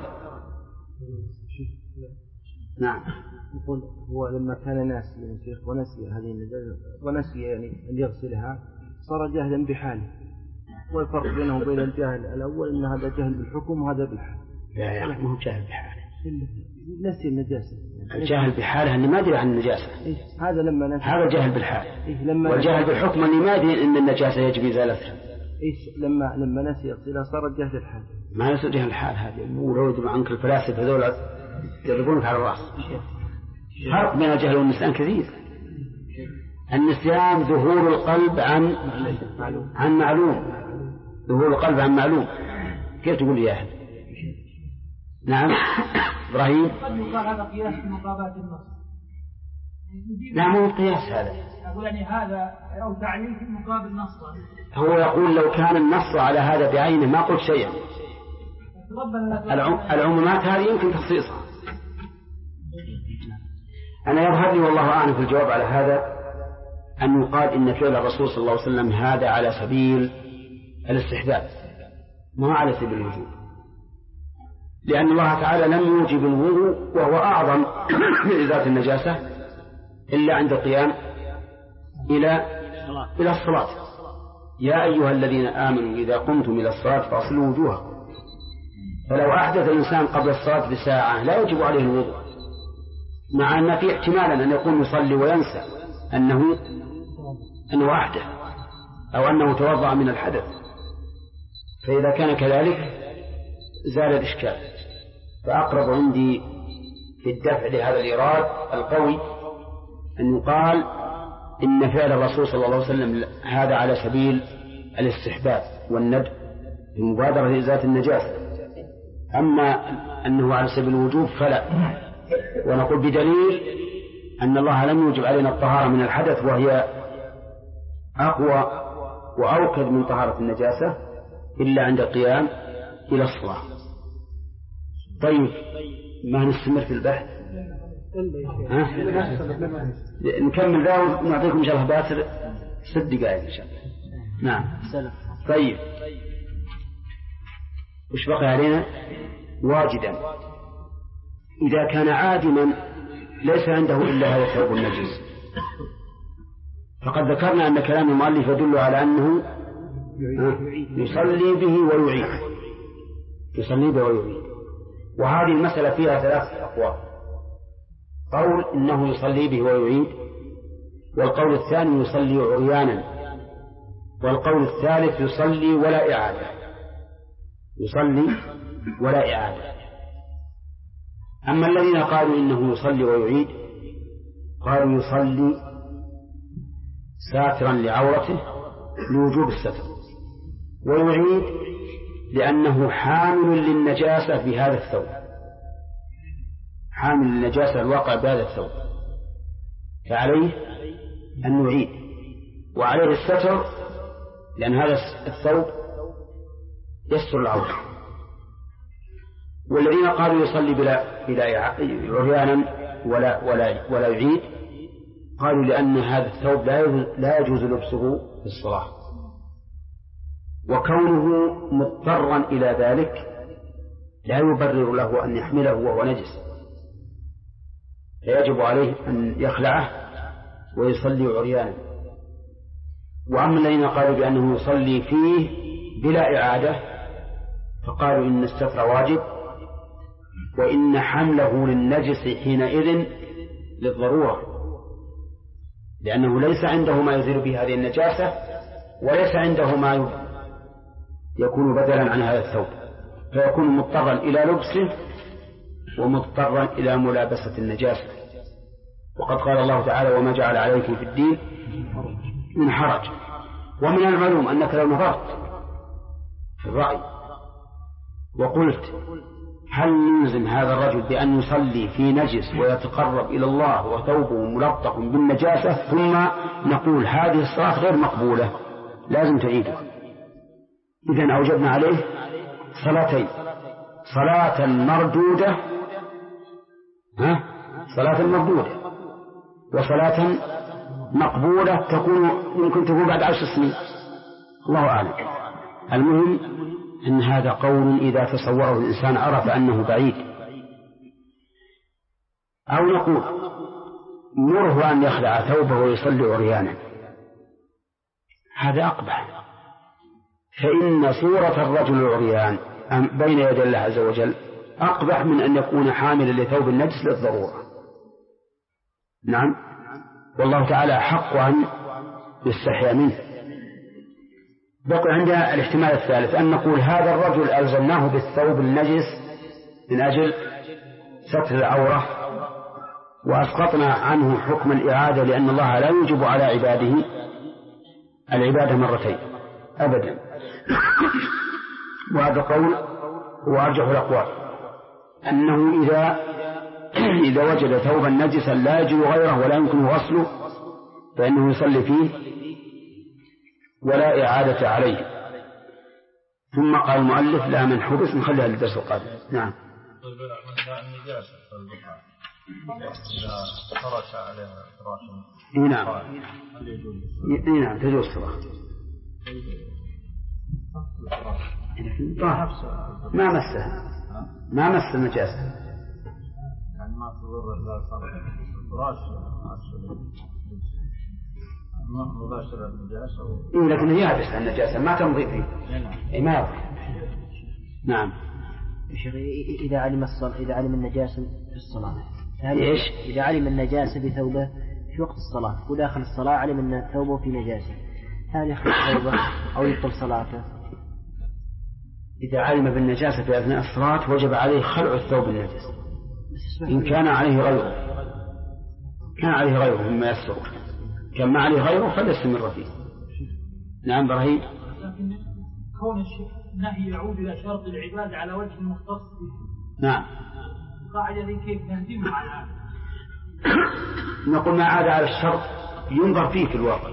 نعم. يقول هو لما كان ناسيا يا شيخ ونسي هذه النجاسة ونسي يعني أن يغسلها صار جاهلا بحاله، والفرق بينه وبين الجاهل الأول أن هذا جاهل بالحكم وهذا بالحال. لا ما هو جاهل بحاله، نسي النجاسة. الجاهل بحاله أنه ما يدري عن النجاسة. هذا لما نسي، هذا جاهل بالحال. والجاهل بالحكم أنه ما يدري أن النجاسة يجب إزالتها. لما نسي يغسلها صار جاهل الحال. ما يصير جاهل الحال، هذه ولو عنك الفلاسفة هذول يضربونك على الرأس. فرق بين الجهل والنسيان كثير. النسيان ظهور القلب عن معلوم، ظهور القلب عن معلوم. كيف تقول جاهل؟ نعم إبراهيم. قد يقال هذا قياس في مقابلة النص. لا مو قياس هذا. أقول يعني هذا أو تعليل في مقابل نص. هو يقول لو كان النص على هذا بعينه ما قلت شيئا. العمومات هذه يمكن تخصيصها. أنا يظهر لي والله أعلم في الجواب على هذا أن يقال إن فعل الرسول صلى الله عليه وسلم هذا على سبيل الاستحباب ما على سبيل الوجوب، لأن الله تعالى لم يوجب الوضوء وهو أعظم من إزالة النجاسة إلا عند القيام إلى الصلاة. يا أيها الذين آمنوا إذا قمتم إلى الصلاة فاغسلوا وجوهكم. فلو أحدث الإنسان قبل الصلاة بساعة لا يجب عليه الوضوء، مع أن في احتمالا أن يكون يصلي وينسى أنه أحدث أو أنه توضأ من الحدث، فإذا كان كذلك زال الإشكال. فأقرب عندي في الدفع لهذا الإيراد القوي أن يقال إن فعل الرسول صلى الله عليه وسلم هذا على سبيل الاستحباب والندب المبادرة لإزالة النجاسة، أما أنه على سبيل الوجوب فلا. ونقول بدليل أن الله لم يوجب علينا الطهارة من الحدث وهي أقوى وأوكد من طهارة النجاسة إلا عند القيام إلى الصلاة. طيب ما نستمر في البحث؟ نكمل ذا ونعطيكم إن شاء الله باسر 6 دقائق إن شاء الله. نعم. طيب وش بقي علينا؟ واجدا إذا كان عادما ليس عنده إلا هذا الثوب النجس، فقد ذكرنا أن كلام المؤلف يدل على أنه يصلي به ويعيد، يصلي به ويعيد. وهذه المسألة فيها 3 أقوال: قول إنه يصلي به ويعيد، والقول الثاني يصلي عريانا، والقول الثالث يصلي ولا إعادة، يصلي ولا إعادة. أما الذين قالوا إنه يصلي ويعيد قالوا يصلي ساترا لعورته لوجوب الستر، ويعيد لأنه حامل للنجاسة بهذا الثوب، حامل للنجاسة الواقع بهذا الثوب، فعليه أن يعيد، وعليه الستر لأن هذا الثوب يستر العورة. والذين قالوا يصلي بلا عريانا ولا يعيد قالوا لأن هذا الثوب لا يجوز لبسه في الصلاة، وكونه مضطرا إلى ذلك لا يبرر له أن يحمله وهو نجس، فيجب عليه أن يخلعه ويصلي عريانا. وأما الذين قالوا بأنه يصلي فيه بلا إعادة فقالوا إن الستر واجب، وإن حمله للنجس حينئذ للضرورة، لأنه ليس عنده ما يزيل به هذه النجاسة، وليس عنده ما يكون بدلا عن هذا الثوب، فيكون مضطرا إلى لبسه ومضطرا إلى ملابسة النجاسة. وقد قال الله تعالى: وما جعل عليكم في الدين من حرج. ومن المعلوم أنك لو نظرت في الرأي وقلت هل نلزم هذا الرجل بأن يصلي في نجس ويتقرب إلى الله وثوبه ملطخ بالنجاسة، ثم نقول هذه الصلاة غير مقبولة لازم تعيدها، إذن أوجبنا عليه صلاتين: صلاة مردودة وصلاة مقبولة يمكن تكون بعد 10 سنين، الله أعلم. المهم أن هذا قول إذا تصوره الإنسان عرف أنه بعيد. أو نقول مره أن يخلع ثوبه ويصلي عريانا، هذا أقبح، فإن صورة الرجل العريان بين يدي الله عز وجل أقبح من أن يكون حاملا لثوب النجس للضرورة. نعم، والله تعالى حق أن يستحيا منه. بقي عندنا الاحتمال الثالث، أن نقول هذا الرجل ألزمناه بالثوب النجس من أجل ستر العورة، وأسقطنا عنه حكم الإعادة، لأن الله لا يوجب على عباده العبادة مرتين أبدا. وهذا قول هو أرجح الأقوال، أنه إذا وجد ثوبا نجسا لا يجد غيره ولا يمكن غسله فإنه يصلي فيه ولا إعادة عليه. ثم قال المؤلف: لا من حبس، نخليها للدرس القادم. نعم. إذا فرش عليها فراش. نعم تجوز صلاة. ما مس النجاسة، يعني ما تضر إلا فراش مباشرة النجاسة، لكن هي يابس النجاسة ما تمضي فيه. ما يضر. نعم. إذا علم النجاسة في الصلاة، إيش؟ إذا علم النجاسة بثوبه في وقت الصلاة وداخل الصلاة علم أن ثوبه في نجاسة، هل يخلع ثوبه أو يبطل صلاته؟ إذا علم بالنجاسة في أثناء الصلاة وجب عليه خلع الثوب النجس، إن كان عليه غيره مما يسره، كان ما عليه غيره فليستمر فيه. نعم إبراهيم. لكن كون النهي يعود إلى شرط العبادة على وجه مختص به. نعم. القاعدة ذي كيف نهزمها على هذا؟ نقول ما عاد على الشرط ينظر فيه في الواقع،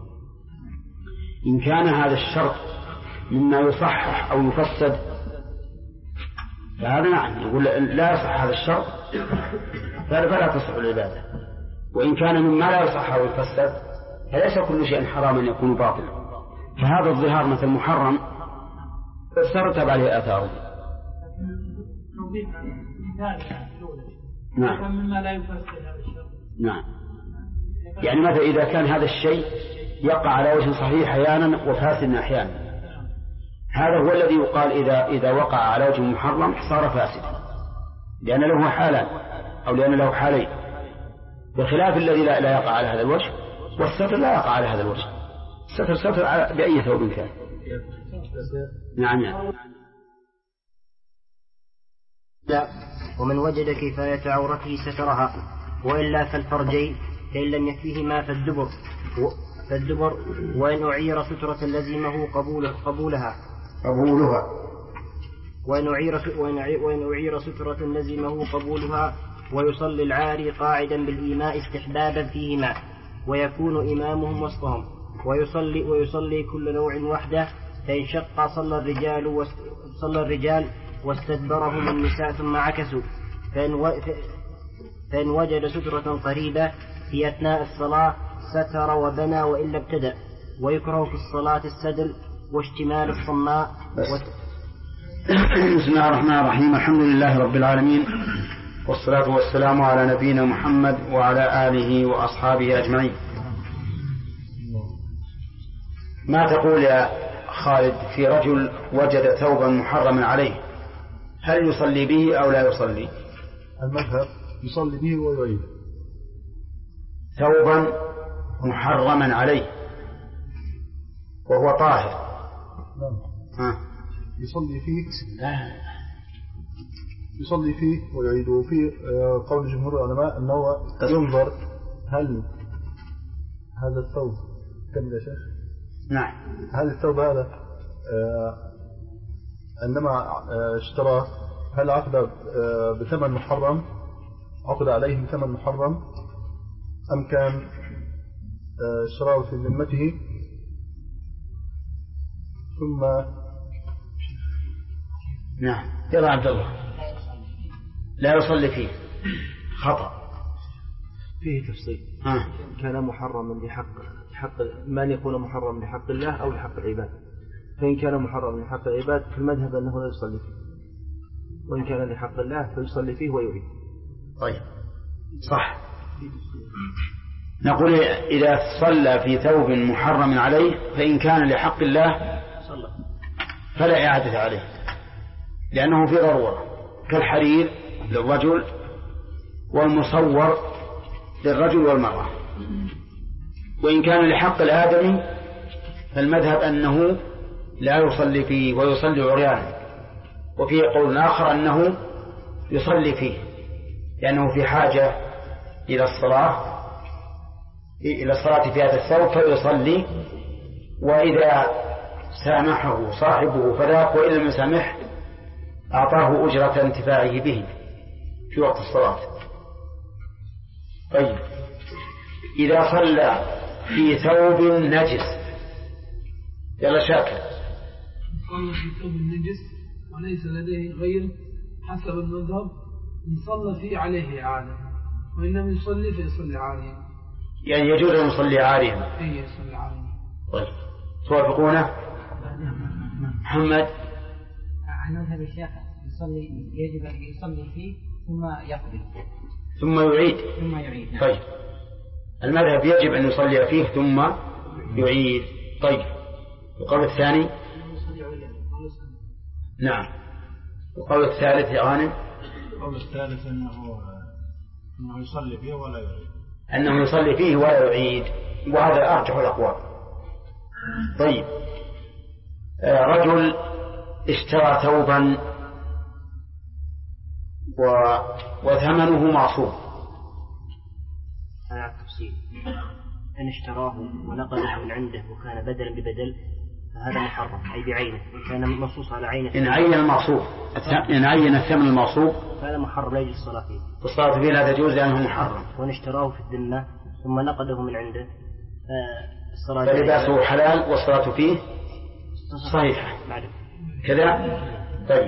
إن كان هذا الشرط مما يصحح أو يفسد فهذا نعم يقول لا يصح هذا الشرط فلا تصح العبادة. وإن كان مما لا يصح أو يفسد فليس كل شيء حراما يكون باطلا، فهذا الظهار مثل محرم ترتب عليه آثاره. نعم. مما لا يفسد هذا الشرط. نعم. يعني مثلا إذا كان هذا الشيء يقع على وجه صحيح أحيانا وفاسد أحيانا، هذا هو الذي يقال إذا وقع على وجه محرم صار فاسدا، لأن له حالان أو لأن له حالين، بخلاف الذي لا يقع على هذا الوجه، والستر لا يقع على هذا الوجه، ستر بأي ثوب كان. نعم. لا، ومن وجد كفاية عورته سترها، وإلا فالفرجين فإن لم يكفيهما فالدبر وإن أعير سترة لزمه قبولها وإن أعير سترة لزمه قبولها، ويصلي العاري قاعدا بالإيماء استحبابا فيهما، ويكون إمامهم وسطهم، ويصلي كل نوع وحده، فإن شق صلى الرجال واستدبرهم النساء ثم عكسوا، فإن وجد سترة قريبة في أثناء الصلاة ستر وبنى وإلا ابتدأ. ويكره في الصلاة السدل واشتمال الصماء. بسم الله الرحمن الرحيم، الحمد لله رب العالمين، والصلاة والسلام على نبينا محمد وعلى آله وأصحابه أجمعين. ما تقول يا خالد في رجل وجد ثوبا محرما عليه، هل يصلي به أو لا يصلي؟ المذهب يصلي به ويعيد. ثوبا محرما عليه وهو طاهر. يصلي فيه يصلي فيه ويعيد. وفي قول جمهور العلماء أنه ينظر هل هذا الثوب كم يا شيخ؟ نعم. هل الثوب هذا عندما اشتراه هل عقد بثمن محرم، عقد عليه بثمن محرم، أم كان اشتراه في ذمته ثم نعم. يلا عبد الله لا يصلي فيه، خطأ. فيه تفصيل. كان محرما لحق من يكون محرما لحق الله أو لحق العباد. فإن كان محرما لحق العباد في المذهب أنه لا يصلي فيه، وإن كان لحق الله فيصلي فيه ويعيد. طيب صح. نقول إذا صلى في ثوب محرم عليه فإن كان لحق الله فلا إعادة عليه، لأنه في ضرورة، كالحرير للرجل والمصور للرجل والمرأة. وإن كان لحق الآدمي فالمذهب أنه لا يصلي فيه ويصلي عريانا. وفي قول آخر أنه يصلي فيه لأنه في حاجة إلى الصلاة في هذا الثوب فيصلي، وإذا سامحه صاحبه فذاك، وإن لم يسامح أعطاه أجرة انتفاعه به في وقت الصلاة. طيب إذا صلى في ثوب نجس، يلا شاكر. صلى في ثوب النجس وليس لديه غير حسب المذهب إن صلى فيه عليه إعادة، وإن لم يصلي فيصلي عاريا. يعني يجوز أن يصلي عاريا؟ إيه يصلي عاريا. طيب توافقونه؟ محمد؟ عن مذهب الشيخ يجب أن يصلي فيه ثم يقضي ثم يعيد. طيب المذهب يجب أن يصلي فيه ثم يعيد. طيب القول الثاني؟ نعم. القول الثالث يا غانم؟ القول الثالث أنه يصلي فيه ولا يعيد. أنه يصلي فيه ولا يعيد، وهذا أرجح الأقوال. طيب رجل اشترى ثوبا وثمنه معصوم. على التفصيل، إن اشتراه ونقله من عنده وكان بدلا ببدل فهذا محرم أي بعينه، كان منصوص على عينه. إن عين المعصوب، إن عين الثمن المعصوب فهذا محرم لا يجوز الصلاة فيه. والصلاة فيه لا تجوز لأنه محرم. وإن اشتراه في الذمة ثم نقده من عنده الصلاة فلباسه حلال والصلاة فيه صحيحة كذا. طيب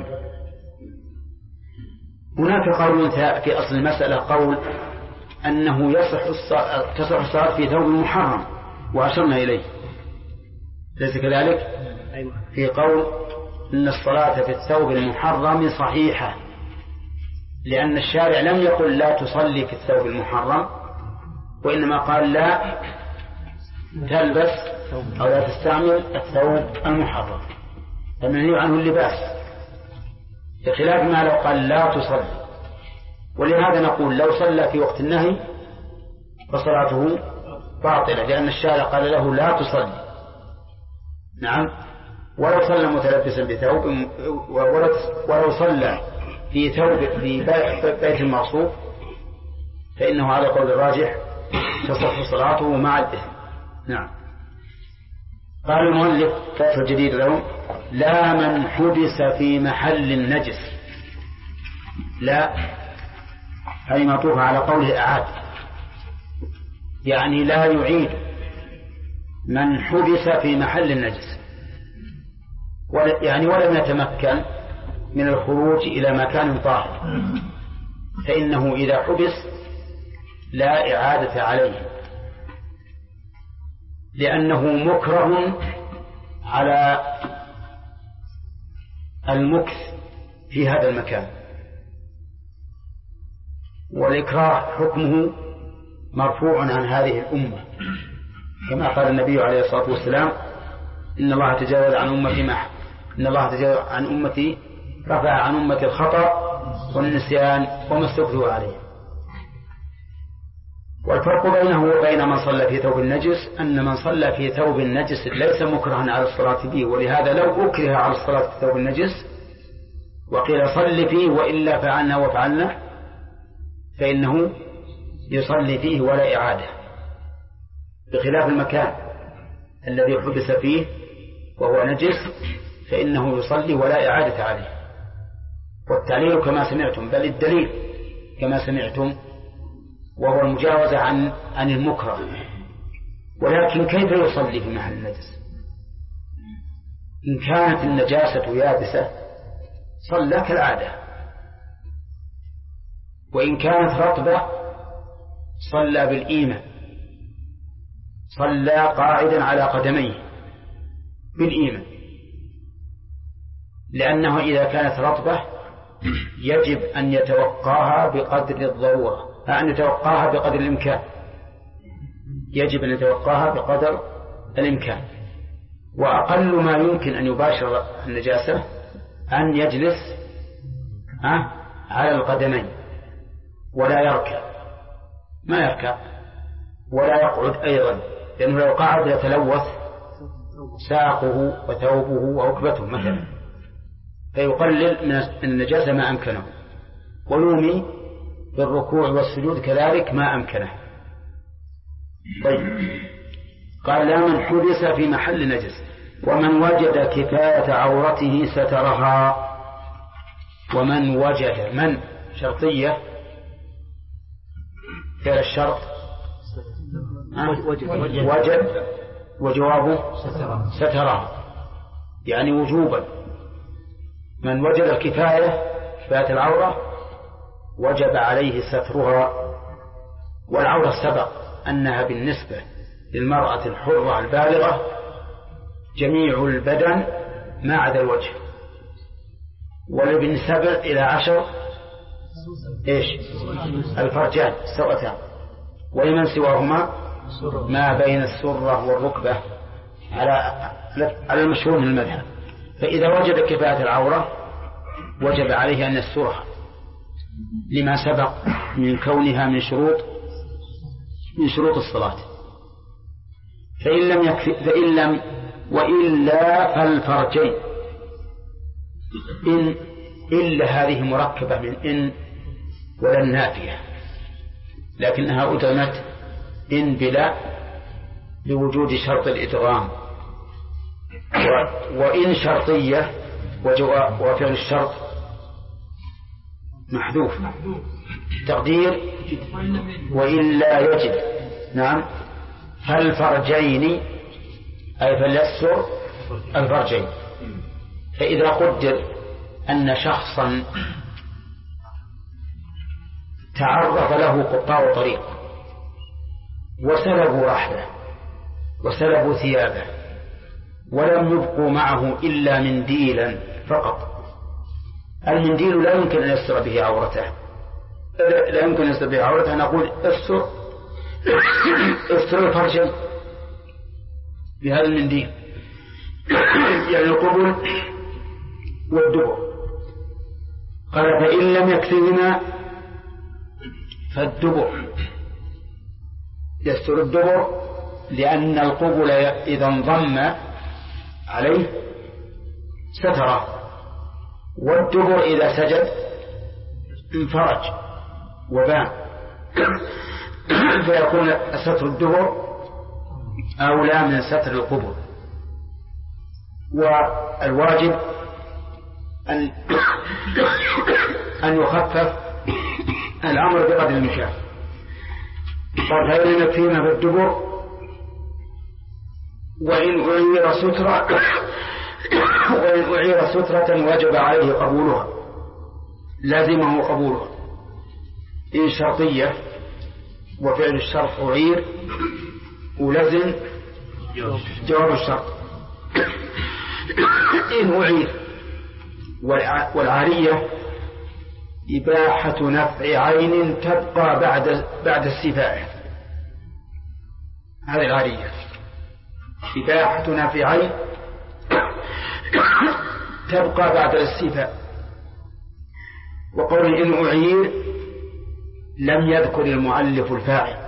هناك قول في أصل المسألة، قول أنه تصح الصلاة في ثوب محرم وأشرنا إليه، ليس كذلك؟ في قول أن الصلاة في الثوب المحرم صحيحة، لأن الشارع لم يقل لا تصلي في الثوب المحرم، وإنما قال لا تلبس أو لا تستعمل الثوب المحرم، فالمنهي عنه اللباس، بخلاف ما لو قال لا تصلي. ولهذا نقول لو صلى في وقت النهي فصلاته باطلة، لأن الشارع قال له لا تصلي. نعم. ولو صلى متلبسا بثوب، ولو صلى في ثوب في بيت المعصوب فإنه على قول الراجح تصح صلاته مع الإثم. نعم. قال المؤلف فتح جديد لهم: لا من حبس في محل النجس. لا هذه معطوفة على قوله أعاد، يعني لا يعيد من حبس في محل النجس، يعني ولم يتمكن من الخروج إلى مكان طاهر، فإنه إذا حبس لا إعادة عليه، لأنه مكره على المكث في هذا المكان، والإكراه حكمه مرفوع عن هذه الأمة، كما قال النبي عليه الصلاة والسلام: إن الله تجاوز عن أمتي إن الله تجاوز عن أمتي رفع عن أمتي الخطأ والنسيان وما استكثروا عليه. والفرق بينه وبين من صلى في ثوب النجس أن من صلى في ثوب النجس ليس مكرها على الصلاة به، ولهذا لو أكره على الصلاة في ثوب النجس وقيل صل فيه وإلا فعلنا وفعلنا فإنه يصلي فيه ولا إعادة، بخلاف المكان الذي حدث فيه وهو نجس فإنه يصلي ولا إعادة عليه. والتعليل كما سمعتم، بل الدليل كما سمعتم، وهو المجاوزة عن المكره. ولكن كيف يصلي في محل النجس؟ إن كانت النجاسة يابسة صلى كالعادة، وإن كانت رطبة صلى بالإيمة، صلى قاعدا على قدميه بالإيمة، لأنه إذا كانت رطبة يجب أن يتوقاها بقدر الضرورة، أن يتوقاها بقدر الإمكان، يجب أن يتوقاها بقدر الإمكان. وأقل ما يمكن أن يباشر النجاسة أن يجلس على القدمين ولا يركع، ما يركع ولا يقعد أيضا، لأنه لو قعد يتلوث ساقه وثوبه وركبته مثلا، فيقلل من النجاسة ما أمكنه، ويومي بالركوع والسجود كذلك ما أمكنه. طيب، قال لا من حدث في محل نجس ومن وجد كفاية عورته سترها. ومن وجد، من شرطية فعل الشرط وجد وجوابه سترها، يعني وجوبا. من وجد الكفاية كفاية العورة وجب عليه سترها. والعورة سبق أنها بالنسبة للمرأة الحرة البالغة جميع البدن ما عدا الوجه، ولبن 7 إلى 10 الفرجان السوأتان، ولمن سواهما ما بين السرة والركبة على المشهور من المذهب. فإذا وجد كفاية العورة وجب عليه أن يسترها لما سبق من كونها من شروط الصلاة. فإن لم يكفي وإلا فالفرجين. إلا هذه مركبة من إن ولا النافية، لكنها أدغمت إن بلا لوجود شرط الإدغام، وإن شرطية وفعل الشرط محذوف تقدير وإلا يجب. نعم، فالفرجين أي فليستر الفرجين. فإذا قدر أن شخصا تعرض له قطاع طريق وسلبوا رحله وسلبوا ثيابه ولم يبقوا معه إلا منديلا فقط، المنديل لا يمكن أن يستر به عورته، لا يمكن أن يستر به عورته، نقول استر الفرجين بهذا المنديل، يعني القبل والدبر. قال فإن لم يكفيهما فالدبر، يستر الدبر لأن القبل إذا انضم عليه ستره، والدبر إذا سجد انفرج وبان، فيكون ستر الدبر أولى من ستر القبل. والواجب أن يخفف الأمر بقدر الإمكان. قال فإن يكفينا بالدبر وإن أعير سترة وجب عليه قبولها، لازمه قبولها. إن شرطية وفعل الشرط أعير ولزم جواب الشرط. إن أعير والعارية إباحة نفع عين تبقى بعد السفاء، هذه العارية إباحة نفع عين تبقى بعد الاستيفاء. وقول إن أعير لم يذكر المؤلف الفاعل،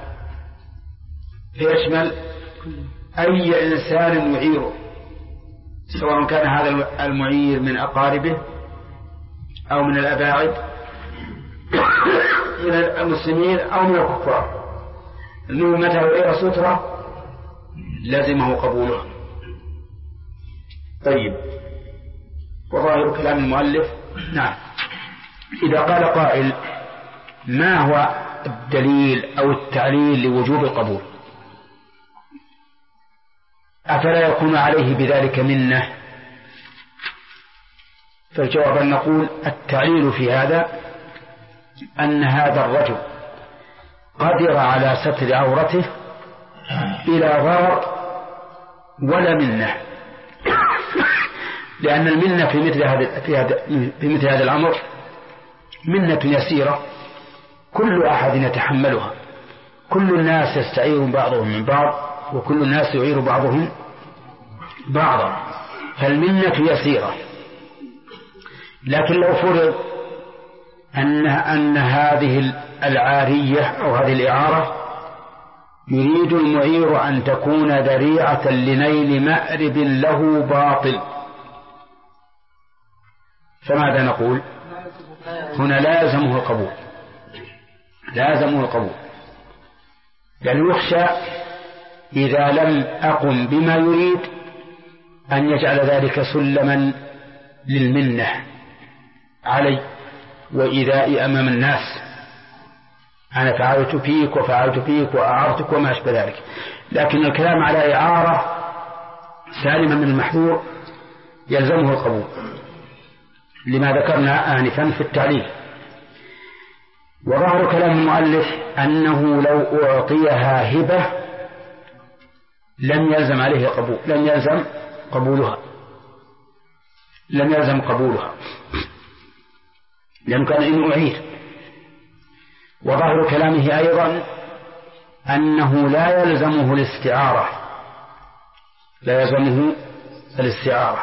فيشمل أي إنسان يعيره، سواء كان هذا المعير من أقاربه أو من الأباعد من المسلمين أو من الكفار، أنه متى يعير سترة لازمه قبولها. طيب، وظاهر كلام المؤلف نعم. إذا قال قائل ما هو الدليل أو التعليل لوجوب القبول، أفلا يكون عليه بذلك منة؟ فالجواب أن نقول التعليل في هذا أن هذا الرجل قدر على ستر عورته بلا ضرر ولا منة، لأن المنة في مثل هذا الأمر منة يسيرة كل أحد يتحملها، كل الناس يستعير بعضهم من بعض وكل الناس يعير بعضهم بعضا، فالمنة يسيرة. لكن لو فرض أن هذه العارية أو هذه الإعارة يريد المعير أن تكون ذريعة لنيل مأرب له باطل، فماذا نقول؟ هنا لازمه القبول، لازمه القبول، لأنه يخشى إذا لم أقم بما يريد أن يجعل ذلك سلما للمنة علي وإيذائي أمام الناس، أنا فعلت فيك وفعلت فيك وأعرتك وما أشبه ذلك. لكن الكلام على إعارة سالما من المحذور يلزمه القبول لما ذكرنا آنفا في التعليل. وظاهر كلام المؤلف أنه لو أعطيها هبة لم يلزم عليه قبول، لم يلزم قبولها لأنه كان إن أعير. وظاهر كلامه أيضا أنه لا يلزمه الاستعارة،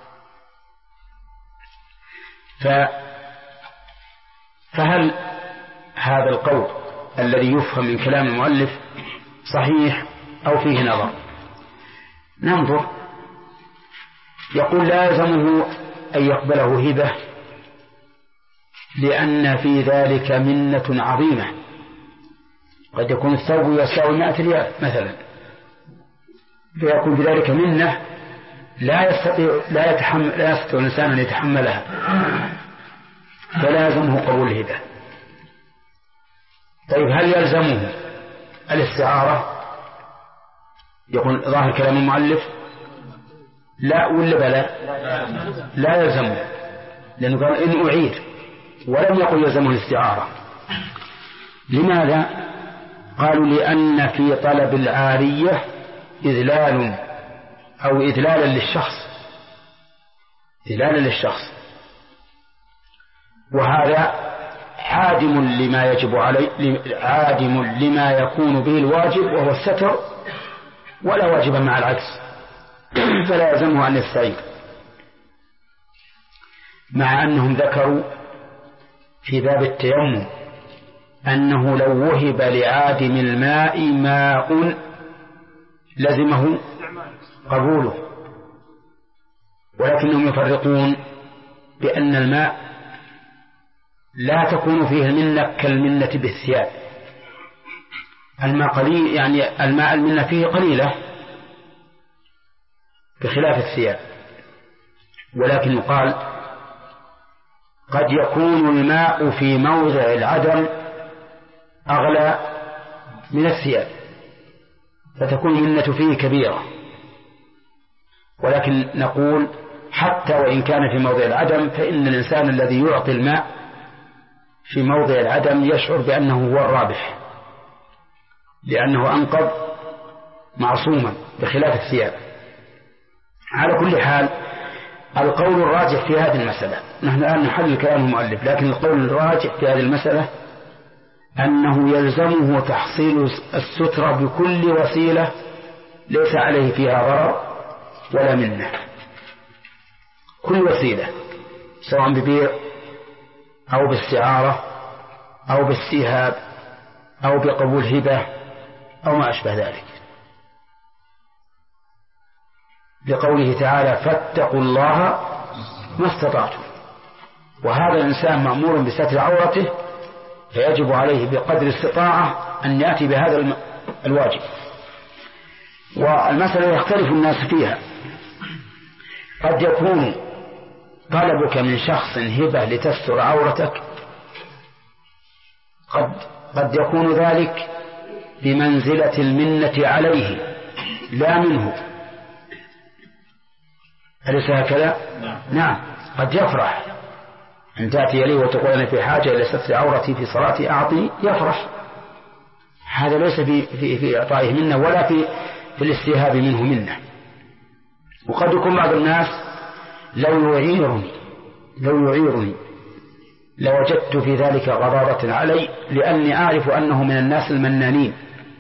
فهل هذا القول الذي يفهم من كلام المؤلف صحيح أو فيه نظر؟ ننظر. يقول لا يلزمه أن يقبله هبة لأن في ذلك منة عظيمة، قد يكون الثوب يساوي 100 ريال مثلا، فيكون بذلك منة لا يستطيع الإنسان أن يتحملها، فلازمه قبول الهبة. طيب، هل يلزمه الاستعارة؟ يقول ظاهر كلام المؤلف لا ولا بلا؟ لا يلزمه، لأنه قال إن أعير ولم يقل يلزمه الاستعارة. لماذا؟ قالوا لأن في طلب العارية إذلال أو إذلالا للشخص، وهذا عادم لما يجب عليه، عادم لما يكون به الواجب وهو الستر، ولا واجب مع العكس، فلا يلزمه أن يستعير. مع أنهم ذكروا في باب التيمم أنه لو وهب لعادم الماء ماء لزمه قبوله، ولكنهم يفرقون بأن الماء لا تكون فيه المنة كالمنة بالثياب. الماء قليل، يعني الماء المنة فيه قليلة بخلاف الثياب، ولكن يقال قد يكون الماء في موضع العدم أغلى من الثياب فتكون المنة فيه كبيرة، ولكن نقول حتى وإن كان في موضع العدم فإن الإنسان الذي يعطي الماء في موضع العدم يشعر بأنه هو الرابح، لأنه أنقذ معصوما بخلاف الثياب. على كل حال القول الراجح في هذه المسألة، نحن الآن نحلل كلام المؤلف، لكن القول الراجح في هذه المسألة أنه يلزمه تحصيل السترة بكل وسيلة ليس عليه فيها ضرر ولا منة. كل وسيلة سواء ببيع أو باستعارة أو باستيهاب أو بقبول هبة أو ما أشبه ذلك، لقوله تعالى فاتقوا الله ما استطعتم. وهذا الإنسان مأمور بستر عورته، فيجب عليه بقدر الاستطاعة أن يأتي بهذا الواجب. والمسألة يختلف الناس فيها، قد يكون طلبك من شخص هبة لتستر عورتك قد يكون ذلك بمنزلة المنة عليه لا منه، أليس هكذا؟ نعم، قد يفرح أن تأتي لي وتقول أنا في حاجة إلى ستر عورتي في صلاتي أعطني، يفرح. هذا ليس في إعطائه منه ولا في الاستيهاب منه منه. وقد يكون بعض الناس لو يعيرني لوجدت في ذلك غضاضة علي، لأني أعرف أنه من الناس المنانين،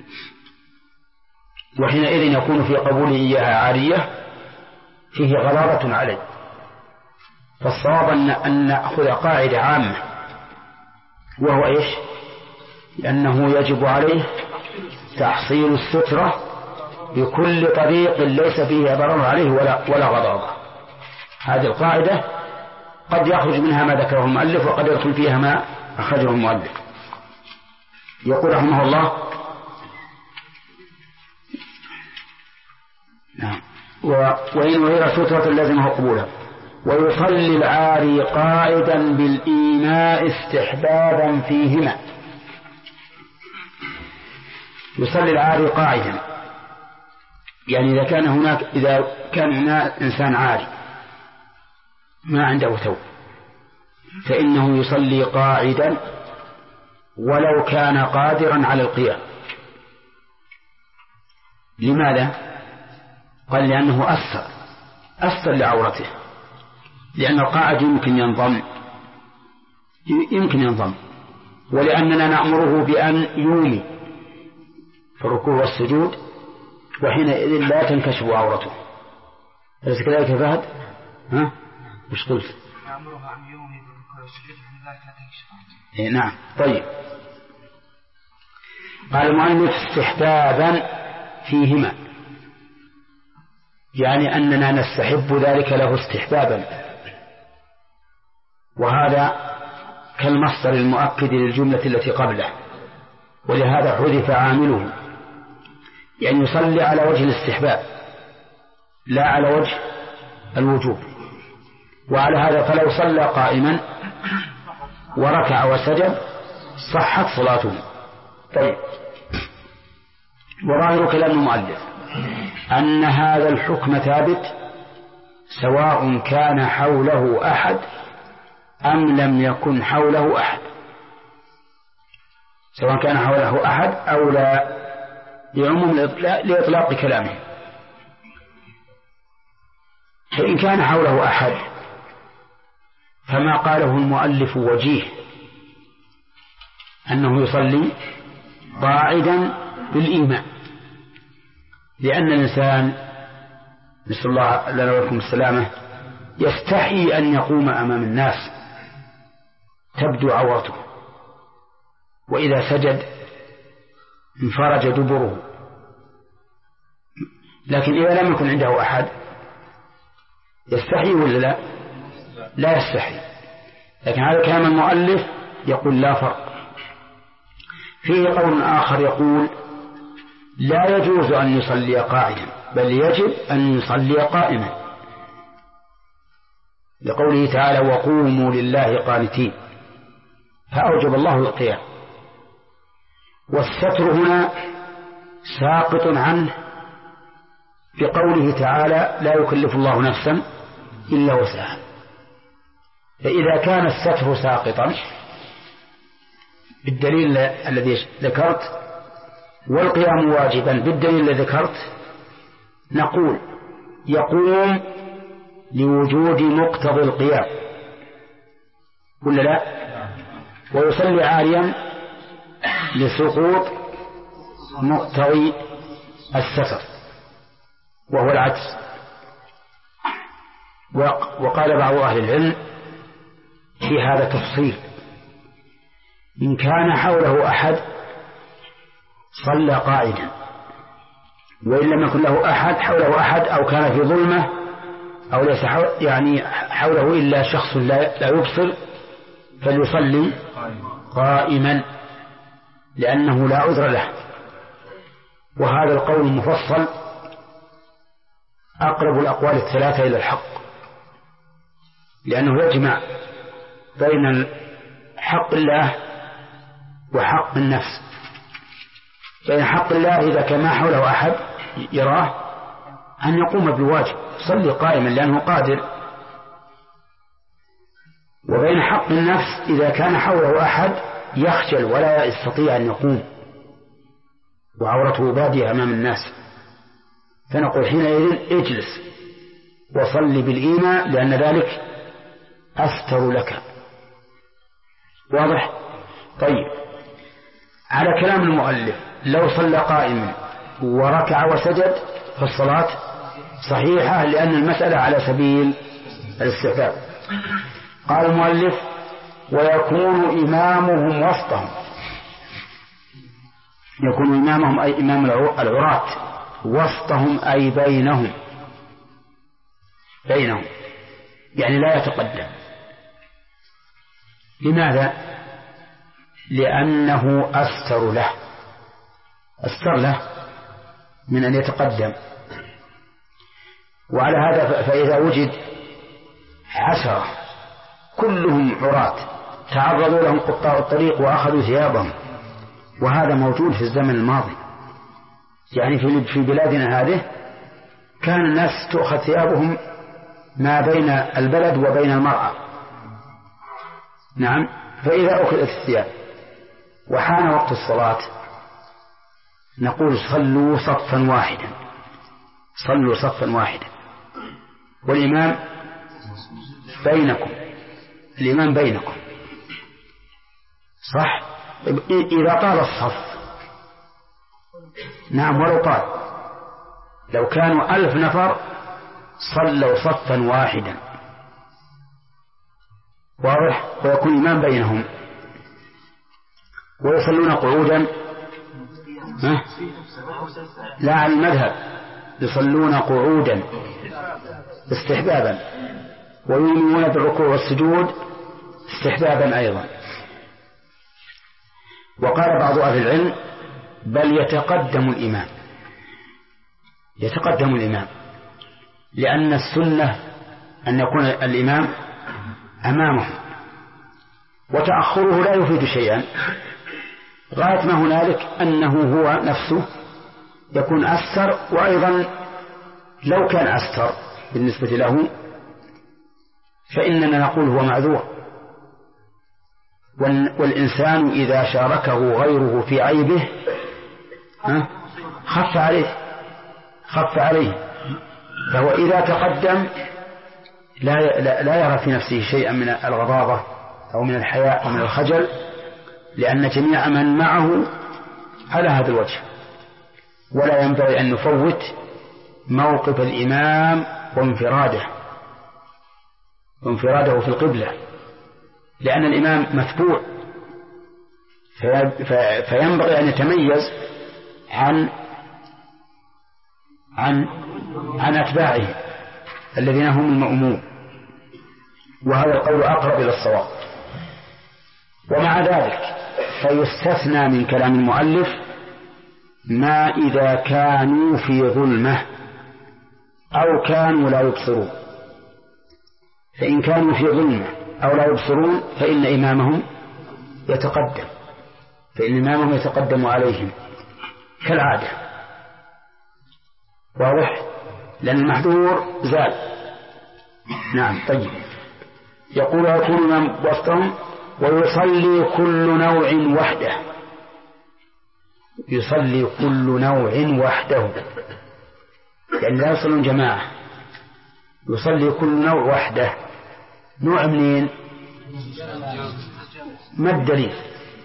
وحينئذ يكون في قبولي إياها عارية فيه غضاضة علي. فالصواب أن نأخذ قاعدة عامة، وهو إيش؟ لأنه يجب عليه تحصيل السترة بكل طريق ليس فيه ضرر عليه ولا غضاضة. هذه القاعدة قد يخرج منها ما ذكره المؤلف، وقد يدخل فيها ما أخرجه المؤلف. يقول رحمه الله نعم وإن غير سترة لازمه قبولها. ويصلي العاري قاعدا بالإيماء استحبابا فيهما. يصلي العاري قاعدا، يعني إذا كان هناك إنسان عاري ما عنده ثوب فإنه يصلي قاعدا ولو كان قادرا على القيام. لماذا؟ قال لأنه أثر لعورته، لأن القاعد يمكن ينضم، ولأننا نأمره بأن يومي في الركوع والسجود، وحينئذ لا تنكشف عورته. أليس كذلك يا فهد؟ ها؟ مش قلت؟ نأمره أن يومي في الركوع والسجود، وحين ذلك لا تنكشف عورته. نعم. طيب، قال المؤلف استحبابا فيهما، يعني أننا نستحب ذلك له استحبابا، وهذا كالمصدر المؤكد للجملة التي قبله، ولهذا حذف عامله، يعني يصلي على وجه الاستحباب لا على وجه الوجوب. وعلى هذا فلو صلى قائما وركع وسجد صحت صلاته. طيب، وظاهر كلام المؤلف أن هذا الحكم ثابت سواء كان حوله أحد أم لم يكن حوله أحد، سواء كان حوله أحد أو لا، لعموم لإطلاق كلامه. فإن كان حوله أحد فما قاله المؤلف وجيه، أنه يصلي قاعدا بالإيمان، لأن الإنسان نسأل الله لنا ولكم السلامة يستحي أن يقوم أمام الناس تبدو عورته، وإذا سجد انفرج دبره. لكن إذا لم يكن عنده أحد يستحي ولا لا يستحي. لكن هذا كلام المؤلف يقول لا فرق. فيه قول آخر يقول لا يجوز أن يصلي قاعدا، بل يجب أن يصلي قائما، لقوله تعالى وقوموا لله قانتين، فأوجب الله القيام. والستر هنا ساقط عنه بقوله تعالى لا يكلف الله نفسا إلا وسعها. فإذا كان الستر ساقطا بالدليل الذي ذكرت والقيام واجبا بالدليل الذي ذكرت، نقول يقوم لوجود مقتضى القيام ولا لا، ويصلي عاريا لسقوط مقتضي الستر وهو العجز. وقال بعض أهل العلم في هذا تفصيل: إن كان حوله أحد صلى قاعدا، وإن لم يكن له أحد حوله أحد أو كان في ظلمة أو ليس يعني حوله إلا شخص لا يبصر فليصلي قائما لأنه لا عذر له. وهذا القول المفصل أقرب الأقوال الثلاثة إلى الحق، لأنه يجمع بين حق الله وحق النفس. بين حق الله إذا كان ما حوله أحد يراه أن يقوم بالواجب صلي قائما لأنه قادر، وبين حق النفس إذا كان حوله أحد يخجل ولا يستطيع أن يقوم وعورته بادية أمام الناس، فنقول حينئذ اجلس وصلي بالإيمان لأن ذلك أستر لك. واضح؟ طيب، على كلام المؤلف لو صلى قائما وركع وسجد فالصلاة صحيحة لأن المسألة على سبيل الاستحباب. قال المؤلف: ويكون إمامهم وسطهم. يكون إمامهم أي إمام العراة، وسطهم أي بينهم يعني لا يتقدم. لماذا؟ لأنه أستر له من أن يتقدم. وعلى هذا فإذا وجد 10 كلهم عراة تعرضوا لهم قطاع الطريق وأخذوا ثيابهم، وهذا موجود في الزمن الماضي، يعني في بلادنا هذه كان الناس تؤخذ ثيابهم ما بين البلد وبين المرأة. نعم، فإذا أخذت الثياب وحان وقت الصلاة نقول صلوا صفا واحدا والإمام بينكم. صح؟ إذا طال الصف، نعم، ولو طال، لو كانوا 1000 نفر صلوا صفا واحدا. واضح؟ ويكون الإمام بينهم ويصلون قعودا. لا، على المذهب يصلون قعودا استحبابا، ويؤمنون بالركوع والسجود استحبابا أيضا. وقال بعض أهل العلم: بل يتقدم الإمام لأن السنة أن يكون الإمام أمامه، وتأخره لا يفيد شيئا، غاية ما هنالك أنه هو نفسه يكون أستر، وأيضا لو كان أستر بالنسبة له فإننا نقول هو معذور. والإنسان إذا شاركه غيره في عيبه خف عليه، فهو إذا تقدم لا يرى في نفسه شيئا من الغضاضة أو من الحياء أو من الخجل، لأن جميع من معه على هذا الوجه. ولا ينبغي أن نفوت موقف الإمام وانفراده في القبلة، لأن الإمام متبوع، فينبغي أن يتميز عن أتباعه الذين هم المأموم، وهذا القول أقرب إلى الصواب. ومع ذلك فيستثنى من كلام المؤلف ما إذا كانوا في ظلمة أو كانوا لا يبصرون. فإن كانوا في ظلمة أو لا يبصرون فإن إمامهم يتقدم عليهم كالعادة. واضح؟ لأن المحذور زال. نعم. طيب، يقول: يكون من وسطهم ويصلي كل نوع وحده، يعني لا يصلون جماعة، يصلي كل نوع وحده. نوع منين؟ ما الدليل؟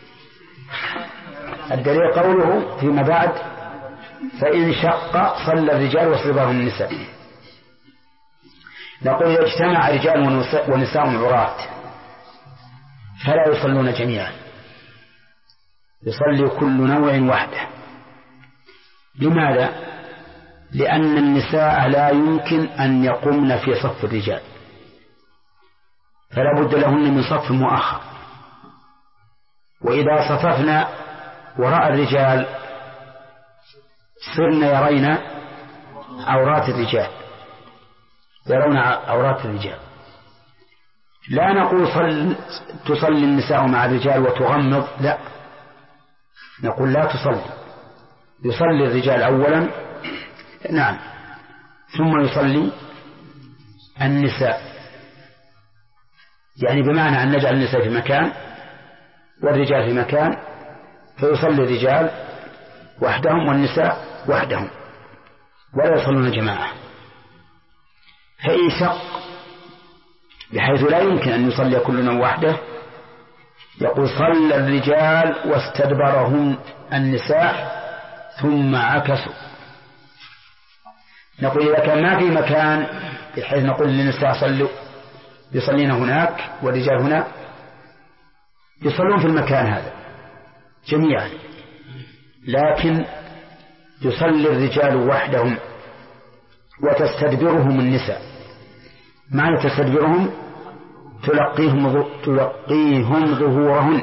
الدليل قوله فيما بعد: فإن شق صلى الرجال وصلى النساء. نقول إذا اجتمع رجال ونساء عراة فلا يصلون جميعا، يصلي كل نوع وحده. لماذا؟ لأن النساء لا يمكن أن يقمن في صف الرجال، فلا بد لهن من صف مؤخر، وإذا صففنا وراء الرجال صرنا يرين عورات الرجال، يرون عورات الرجال. لا نقول تصلي النساء مع الرجال وتغمض، لا، نقول لا تصلي، يصلي الرجال أولا، نعم، ثم يصلي النساء، يعني بمعنى أن نجعل النساء في مكان والرجال في مكان، فيصلي الرجال وحدهم والنساء وحدهم ولا يصلون جماعة. فإن شق بحيث لا يمكن أن يصلي كلنا وحده، يقول صلى الرجال واستدبرهم النساء ثم عكسوا. نقول إذا كان ما في مكان بحيث نقول للنساء صلوا، يصلين هناك والرجال هنا، يصلون في المكان هذا جميعا، لكن يصلي الرجال وحدهم وتستدبرهم النساء. معنى تستدبرهم تلقيهم ظهورهن،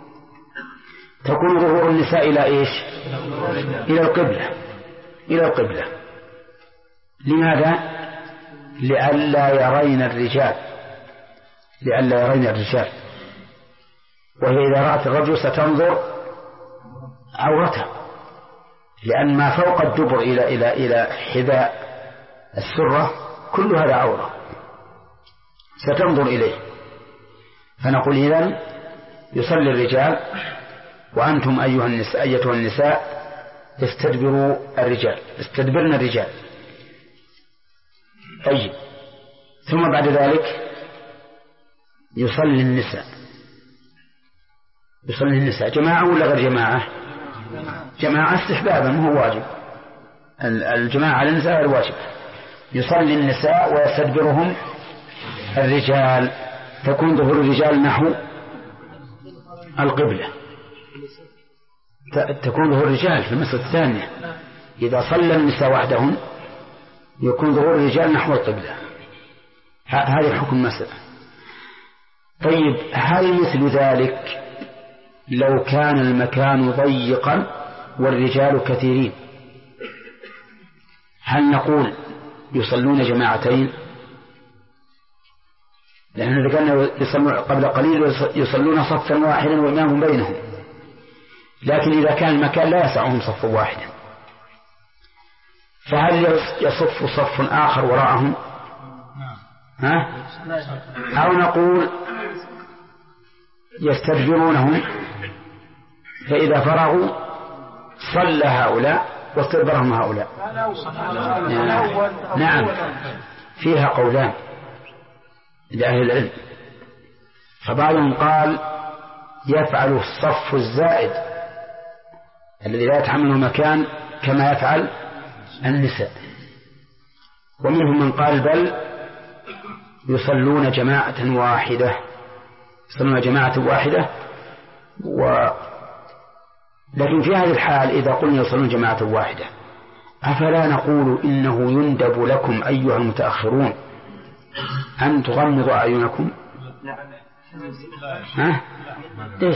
تكون ظهور النساء إلى إيش؟ إلى القبلة، إلى القبلة. لماذا؟ لئلا يرين الرجال، لئلا يرين الرجال، وهي إذا رأت الرجل ستنظر عورتها، لأن ما فوق الدبر إلى حذاء السرة كل هذا عورة ستنظر إليه. فنقول إذن يصلي الرجال وأنتم أيتها النساء استدبروا الرجال، استدبرنا الرجال. طيب، ثم بعد ذلك يصلي النساء، يصلي النساء جماعة ولا غير جماعة؟ جماعة استحبابا، مو واجب، الجماعة على النساء الواجب. يصلي النساء ويستدبرهم الرجال، تكون ظهور الرجال نحو القبلة، تكون ظهور الرجال في المسألة الثانية. إذا صلى النساء وحدهم يكون ظهور الرجال نحو القبلة. هذا حكم المسألة. طيب، هل مثل ذلك لو كان المكان ضيقا والرجال كثيرين، هل نقول يصلون جماعتين؟ لأننا ذكرنا يصلون قبل قليل يصلون صفا واحدا وإمام بينهم، لكن إذا كان المكان لا يسعهم صف واحدا، فهل يصف صف آخر وراءهم؟ أو نقول يستدبرونهم، فإذا فرغوا صلى هؤلاء واستدبرهم هؤلاء. نعم، فيها قولان لأهل العلم، فبعضهم قال يفعل الصف الزائد الذي لا يتحمل مكان كما يفعل النساء، ومنهم من قال بل يصلون جماعة واحدة، يصلون جماعة واحدة. لكن في هذه الحال إذا قلنا يصلون جماعة واحدة، أفلا نقول إنه يندب لكم أيها المتأخرون أن تغمضوا أعينكم؟ ها؟ ليش؟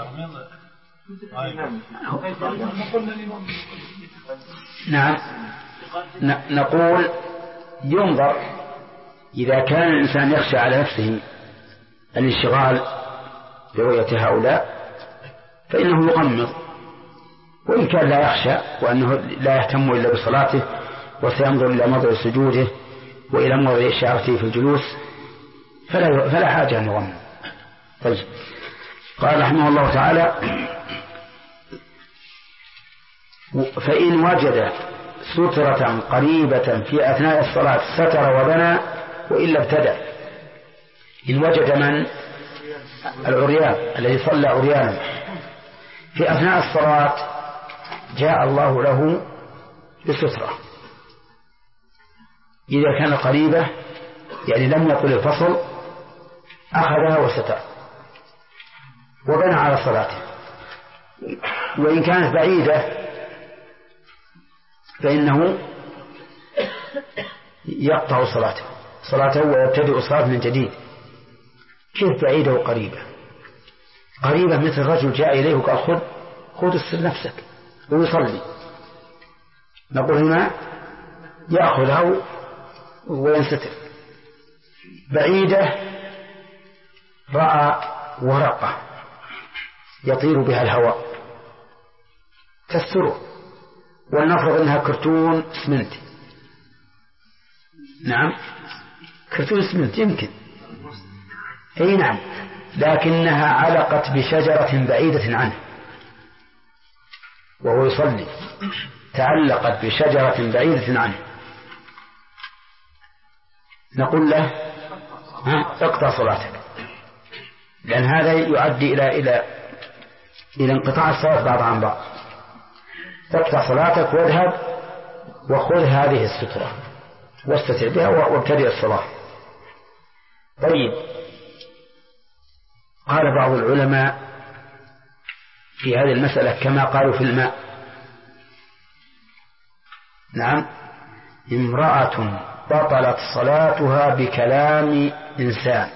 نعم، نقول ينظر إذا كان الإنسان يخشى على نفسه الانشغال برؤية هؤلاء فإنه يغمض، وإن كان لا يخشى وأنه لا يهتم إلا بصلاته وسينظر إلى موضع سجوده وإلى موضع إشارته في الجلوس فلا حاجة أن يغمض. طيب، قال رحمه الله تعالى فإن وجد سترة قريبة في أثناء الصلاة ستر وبنى وإلا ابتدأ. إن وجد من العريان الذي صلى عريانا في أثناء الصلاة جاء الله له بسترة، إذا كان قريبة يعني لم يطل الفصل أخذها وستر وبنى على صلاته. وإن كانت بعيدة فإنه يقطع صلاته ويبتدئ الصلاة من جديد. كيف بعيدة وقريبة؟ قريبة مثل رجل جاء إليه وقال خذ السر نفسك ويصلي، نقول هنا يأخذها وينستر. بعيدة رأى ورقة يطير بها الهواء تستره، ولنفرض أنها كرتون اسمنت. نعم كرتون اسمنت يمكن، أي نعم، لكنها علقت بشجرة بعيدة عنه وهو يصلي، تعلقت بشجرة بعيدة عنه، نقول له اقطع صلاتك، لأن هذا يؤدي إلى انقطاع الصلاة بعض عن بعض. اقطع صلاتك واذهب وخذ هذه السترة واستتر بها وابتدئ الصلاة. طيب، قال بعض العلماء في هذه المسألة كما قالوا في الماء. نعم، امرأة بطلت صلاتها بكلام إنسان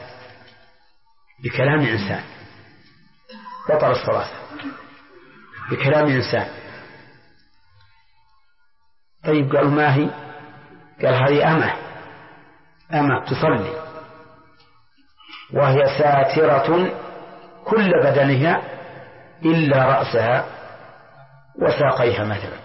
بطل الصلاة بكلام إنسان. طيب، قالوا ما هي؟ قال هذه أمة تصلي وهي ساترة كل بدنها إلا رأسها وساقيها مثلا،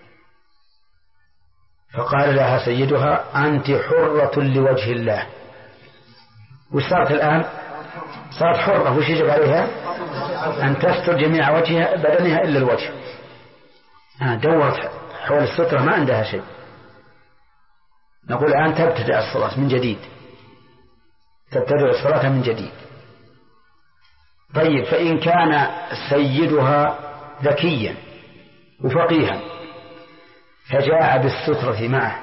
فقال لها سيدها أنت حرة لوجه الله. وصارت الآن صارت حرة، وش يجب عليها؟ أن تستر جميع وجهها بدنها إلا الوجه. دورت حول السترة ما عندها شيء. نقول الآن تبتدأ الصلاة من جديد، تبتدأ الصلاة من جديد. طيب، فإن كان سيدها ذكيا وفقيها فجاء بالسترة معه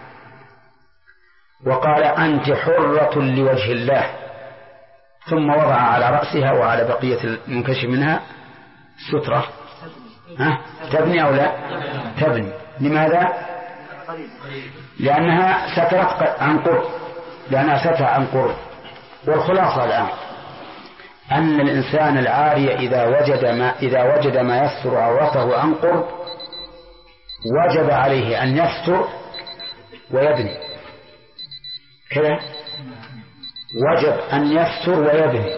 وقال أنت حرة لوجه الله، ثم وضع على رأسها وعلى بقية المنكشف منها سترة، تبني أو لا تبني؟ لماذا؟ لأنها سترت عن قرب. والخلاصة الآن أن الإنسان العاري إذا وجد ما يستر عورته عن قرب وجب عليه أن يستر ويبني كذا، وجب أن يستر ويبني.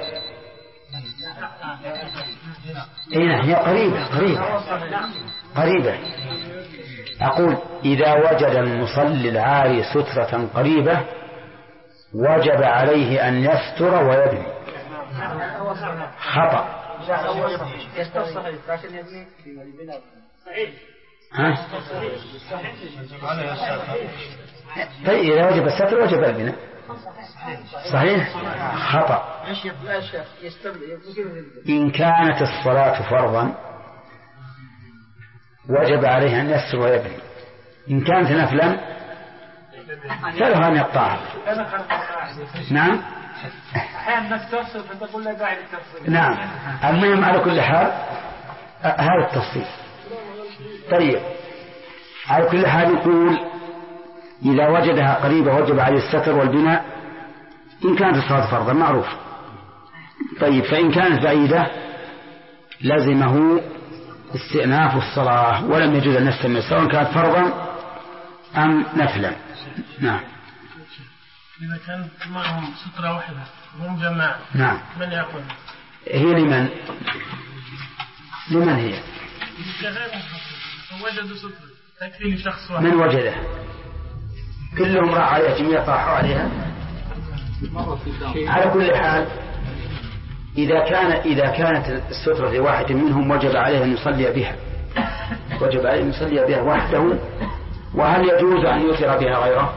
هي قريبة. أقول إذا وجد المصلي العاري سترة قريبة وجب عليه أن يستر ويبني. خطأ. طيب، إذا وجب الستر وجب البناء. صحيح. خطأ. إن كانت الصلاة فرضا وجب عليه أن يستر ويبني. إن كانت نفلا فله أن يقطعها. نعم، أحيانا تفصل فتقول لا داعي للتفصيل. نعم، المهم على كل حال هذا التفصيل. طيب، على كل حال يقول إذا وجدها قريبة وجب عليه الستر والبناء إن كانت الصلاة فرضا معروف. طيب، فإن كانت بعيدة لازمه استئناف الصلاة ولم يجوز أن يستمر سواء كانت فرضا أم نفلا. نعم. إذا كانت معهم سترة واحدة وهم جماعة، نعم، من يأخذ؟ هي لمن هي؟ وجدوا سترة تكفي لشخص واحد. من وجده؟ كلهم راح عليها جميع طاحوا عليها. على كل حال إذا كانت السترة لواحد منهم وجب عليه أن يصلي بها وحده. وهل يجوز أن يؤثر بها غيره؟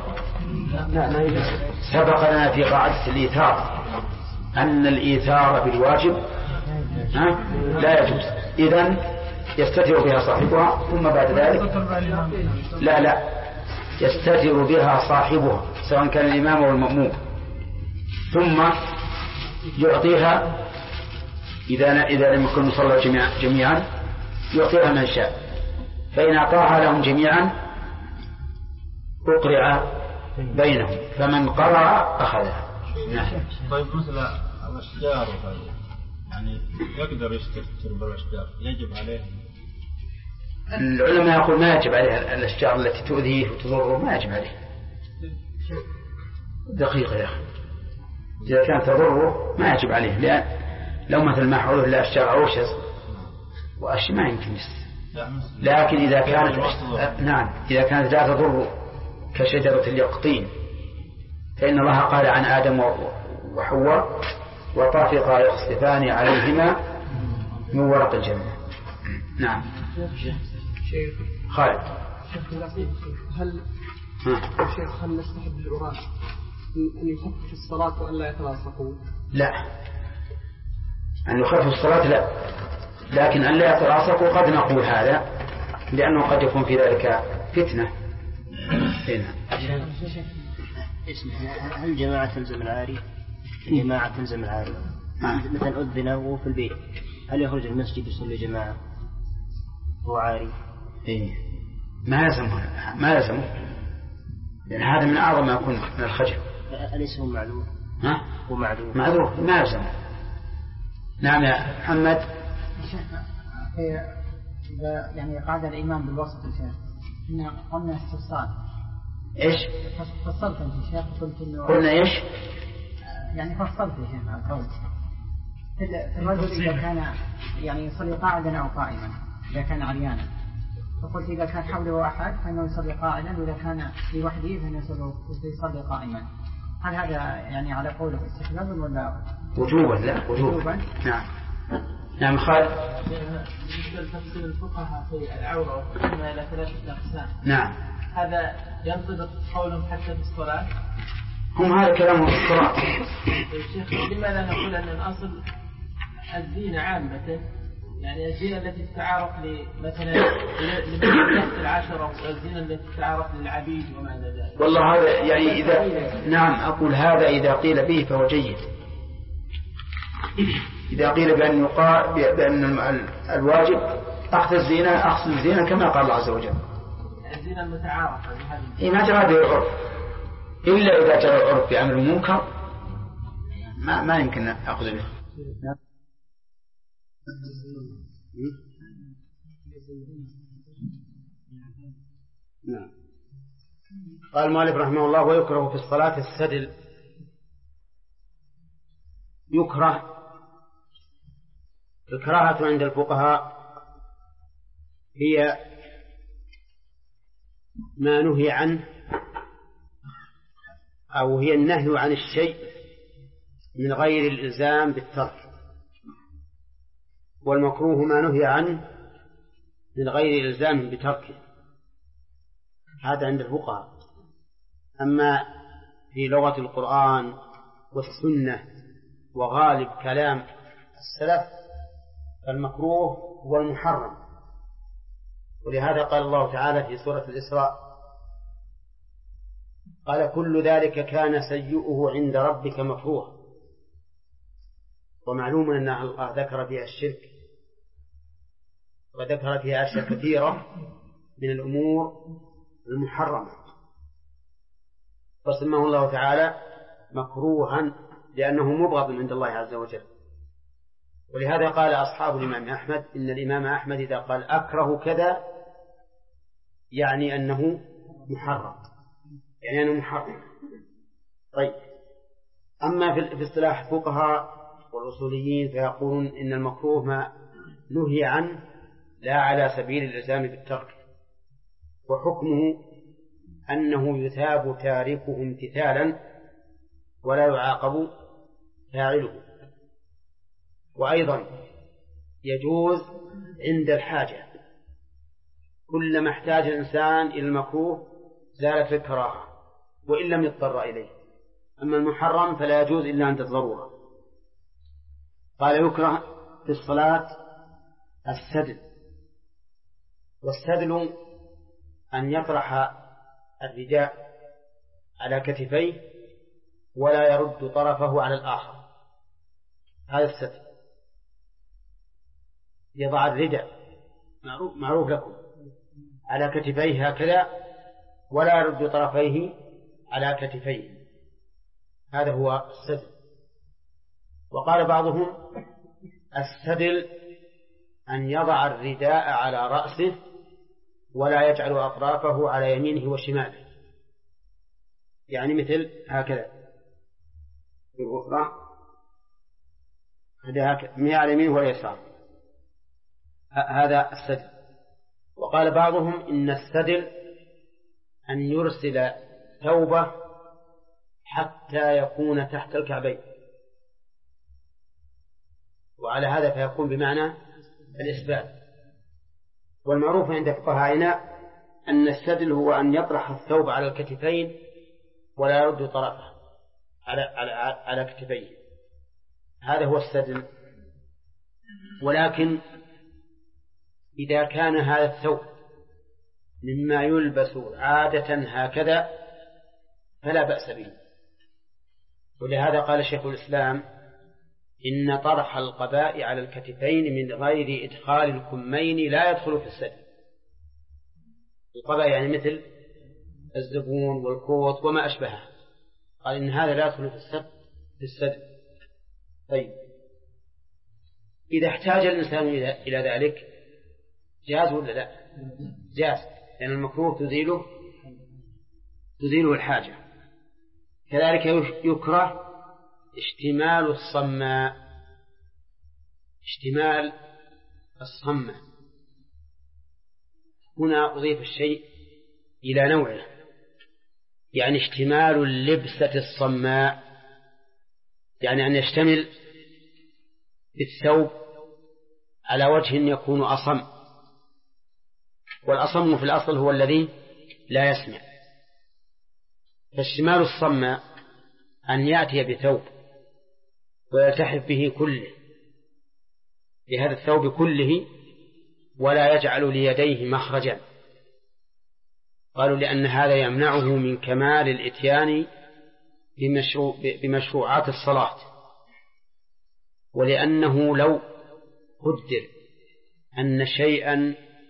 سبق لنا في قاعدة الإيثار أن الإيثار بالواجب لا يجوز. إذن يستتر بها صاحبها ثم بعد ذلك لا يستتر بها صاحبها سواء كان الإمام أو المأموم. ثم يعطيها إذا لم يكن صلوا جميعا يعطيها من شاء، فإن أعطاها لهم جميعا أقرع بينهم، فمن قرع أخذها. طيب مثل الأشجار يعني يقدر يستثمر بالأشجار يجب عليه؟ العلماء يقول ما يجب عليه الأشجار التي تؤذيه وتضره، ما يجب عليه. دقيقة يا أخي، إذا كانت تضره ما يجب عليه، لأن لو مثل ما حوله الأشجار عوشز وأشياء ما يمكن لكن إذا كانت إذا كانت لا تضر كشجرة اليقطين، فإن الله قال عن آدم وحواء وطافقا يخصفان عليهما من ورق الجنة. نعم شيخ خالد، هل نستحب للعراة أن يخفف الصلاة وأن لا يتلاصقوا؟ لا، أن يخفف الصلاة لا، لكن أن لا يتلاصقوا قد نقول هذا لأنه قد يكون في ذلك فتنة. هل جماعة تلزم العاري؟ جماعة تلزم العاري مثلا أذن وهو في البيت، هل يخرج المسجد يصلي جماعة هو عاري؟ ما لزمه لأن هذا من أعظم ما يكون من الخجل. أليس هو معذور؟ هو معذور ما لزمه. نعم يا محمد. إذا يعني قعد الإمام بالوسط الشيخ إن قلنا استفسار إيش؟ فصلت أنت الشيخ قلت إنه قلنا إيش؟ يعني فصلت يا شيخ على القول في الرجل إذا كان يعني يصلي قاعدا أو قائما إذا كان عريانا، فقلت إذا كان حوله أحد فإنه يصلي قاعدا، وإذا كان لوحده فإنه يصلي قائما. هل هذا يعني على قوله استحبابا ولا وجوبا؟ لا وجوبا. نعم خالد. بالنسبة لتفصيل الفقهاء في العورة وقسمها إلى 3 أقسام. نعم. هذا ينطبق قولهم حتى في الصلاة؟ هم هذا كلامهم في الصلاة. الشيخ لماذا نقول أن الأصل الزينة عامة، يعني الزينة التي تتعارف مثلا لبنات العشرة والزينة التي تتعارف للعبيد وما إلى ذلك؟ والله هذا يعني إذا نعم أقول هذا إذا قيل به فهو جيد. إذا قيل بأن الواجب أخذ الزينة كما قال الله عز وجل. الزينة المتعارفة ما جرى به العرف، إلا إذا جرى العرف بأمر منكر ما يمكن أخذ به. نعم. قال المؤلف رحمه الله: ويكره في الصلاة السدل. يكره الكراهة عند الفقهاء هي ما نهي عنه، أو هي النهي عن الشيء من غير الإلزام بالترك، والمكروه ما نهي عنه من غير إلزام بتركه. هذا عند الفقهاء. أما في لغة القرآن والسنة وغالب كلام السلف فالمكروه هو المحرم، ولهذا قال الله تعالى في سورة الإسراء: قال كل ذلك كان سيئه عند ربك مكروه. ومعلوم أن الله ذكر فيها الشرك وذكر فيها أشياء كثيرة من الأمور المحرمة، فسماه الله تعالى مكروها لأنه مبغض عند الله عز وجل. ولهذا قال أصحاب الإمام أحمد إن الإمام أحمد إذا قال أكره كذا يعني أنه محرم، يعني أنه محرم. طيب، أما في اصطلاح الفقهاء والأصوليين فيقولون إن المكروه ما نهي عنه لا على سبيل الإلزام بالترك، وحكمه أنه يثاب تاركه امتثالا ولا يعاقب فاعله. وأيضا يجوز عند الحاجة، كلما احتاج الإنسان إلى المكروه زالت الكراهة وإن لم يضطر إليه. أما المحرم فلا يجوز إلا عند الضرورة. قال يكره في الصلاة السدل. والسدل أن يطرح الرداء على كتفيه ولا يرد طرفه على الآخر. هذا الستر. يضع الرداء معروف لكم على كتفيه هكذا ولا يرد طرفيه على كتفيه، هذا هو السدل. وقال بعضهم السدل أن يضع الرداء على رأسه ولا يجعل أطرافه على يمينه وشماله، يعني مثل هكذا بالغفرة، هذا على يمينه ولا يسار، هذا السدل. وقال بعضهم إن السدل أن يرسل ثوبه حتى يكون تحت الكعبين، وعلى هذا فيكون بمعنى الإسبال. والمعروف عند فقهائنا أن السدل هو أن يطرح الثوب على الكتفين ولا يرد طرفه على كتفيه، هذا هو السدل. ولكن إذا كان هذا الثوب مما يلبس عادة هكذا فلا بأس به. ولهذا قال شيخ الإسلام إن طرح القباء على الكتفين من غير إدخال الكمين لا يدخل في السدل. القباء يعني مثل الزبون والكوت وما أشبهه، قال إن هذا لا يدخل في السدل. طيب إذا احتاج الإنسان إلى ذلك جاز ولا لا؟ جاز، لأن المكروه تزيله الحاجة. كذلك يكره اشتمال الصماء. اشتمال الصماء هنا أضيف الشيء إلى نوعه، يعني اشتمال اللبسة الصماء، يعني أن يشتمل الثوب على وجه يكون أصم، والأصم في الأصل هو الذي لا يسمع. فاشتمال الصماء أن يأتي بثوب ويلتحف به كله، بهذا الثوب كله، ولا يجعل ليديه مخرجا. قالوا لأن هذا يمنعه من كمال الإتيان بمشروعات الصلاة، ولأنه لو قدر أن شيئا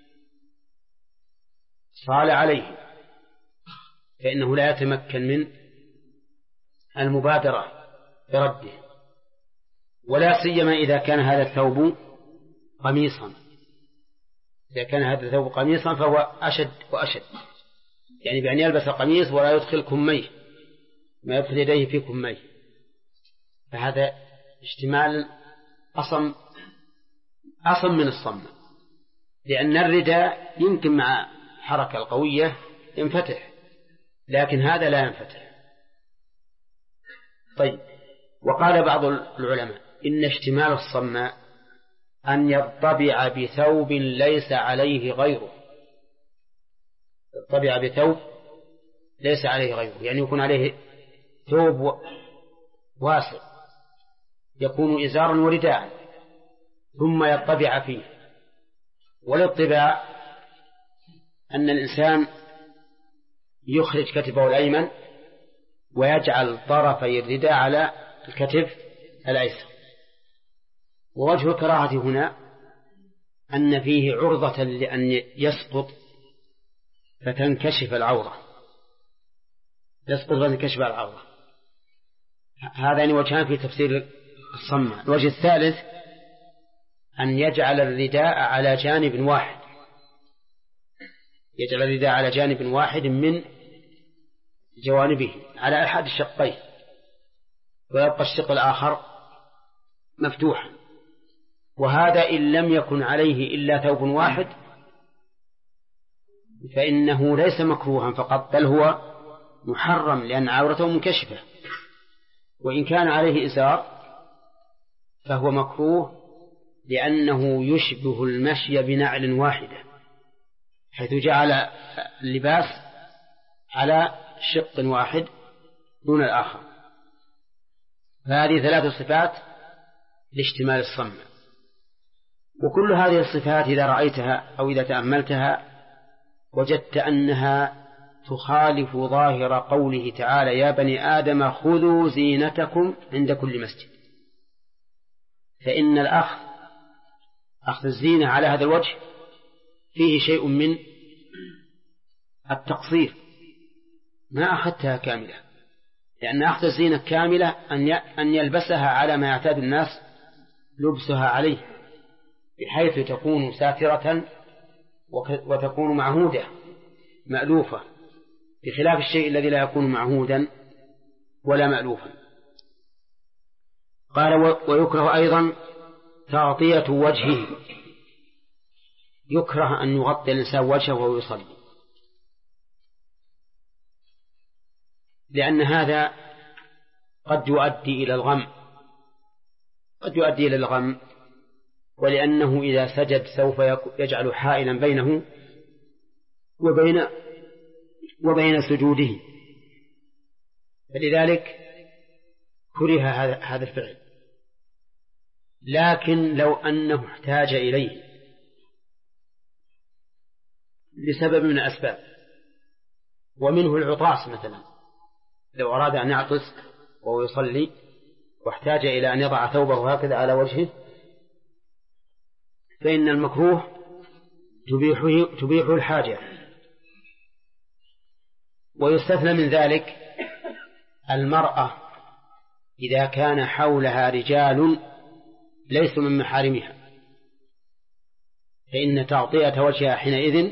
صال عليه فإنه لا يتمكن من المبادرة برده، ولا سيما إذا كان هذا الثوب قميصا. إذا كان هذا الثوب قميصا فهو أشد وأشد، يعني بأن يلبس قميص ولا يدخل كميه، ما يدخل يديه في كميه، فهذا اشتمال أصم من الصم، لأن الرداء يمكن مع حركة القوية ينفتح، لكن هذا لا ينفتح. طيب، وقال بعض العلماء إن اشتمال الصماء أن يطبع بثوب ليس عليه غيره. يطبع بثوب ليس عليه غيره، يعني يكون عليه ثوب واسع يكون إزارا ورداء ثم يطبع فيه. والاطباع أن الإنسان يخرج كتفه الأيمن ويجعل طرفي الرداء على الكتف الأيسر. ووجه الكراهة هنا أن فيه عرضة لأن يسقط فتنكشف العورة، يسقط فتنكشف العورة. هذان وجهان في تفسير الصمة. الوجه الثالث أن يجعل الرداء على جانب واحد، يجعل الرداء على جانب واحد من جوانبه على أحد الشقين، ويبقى الشق الآخر مفتوحا. وهذا إن لم يكن عليه إلا ثوب واحد فإنه ليس مكروها فقط، بل هو محرم لأن عورته منكشفة. وإن كان عليه إزار فهو مكروه لأنه يشبه المشي بنعل واحدة، حيث جعل اللباس على شق واحد دون الآخر. فهذه ثلاث صفات لاشتمال الصمة. وكل هذه الصفات إذا رأيتها أو إذا تأملتها وجدت أنها تخالف ظاهر قوله تعالى يا بني آدم خذوا زينتكم عند كل مسجد. فإن أخذ الزينة على هذا الوجه فيه شيء من التقصير، ما أخذتها كاملة، لأن أخذ الزينة كاملة أن يلبسها على ما يعتاد الناس لبسها عليه، بحيث تكون ساترة وتكون معهودة مألوفة، بخلاف الشيء الذي لا يكون معهودا ولا مألوفا. قال ويكره أيضا تغطية وجهه، يكره أن يغطي الإنسان وجهه وهو يصلي، لأن هذا قد يؤدي إلى الغم، ولأنه إذا سجد سوف يجعل حائلا بينه وبين سجوده، فلذلك كره هذا الفعل. لكن لو أنه احتاج إليه لسبب من الأسباب، ومنه العطاس مثلا، لو أراد أن يعطس وهو يصلي واحتاج إلى أن يضع ثوبه هكذا على وجهه، فإن المكروه تبيح الحاجة. ويستثنى من ذلك المرأة إذا كان حولها رجال ليسوا من محارمها، فإن تغطية وجهها حينئذ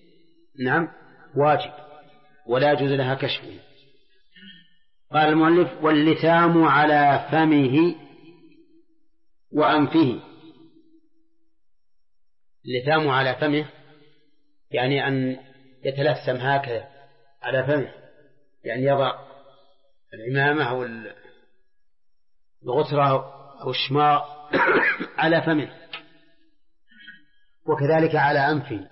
واجب ولا يجوز لها كشفه. قال المؤلف واللثام على فمه وأنفه. اللثام على فمه يعني أن يتلثم هكذا على فمه، يعني يضع العمامة أو الغترة أو الشماغ على فمه، وكذلك على أنفه،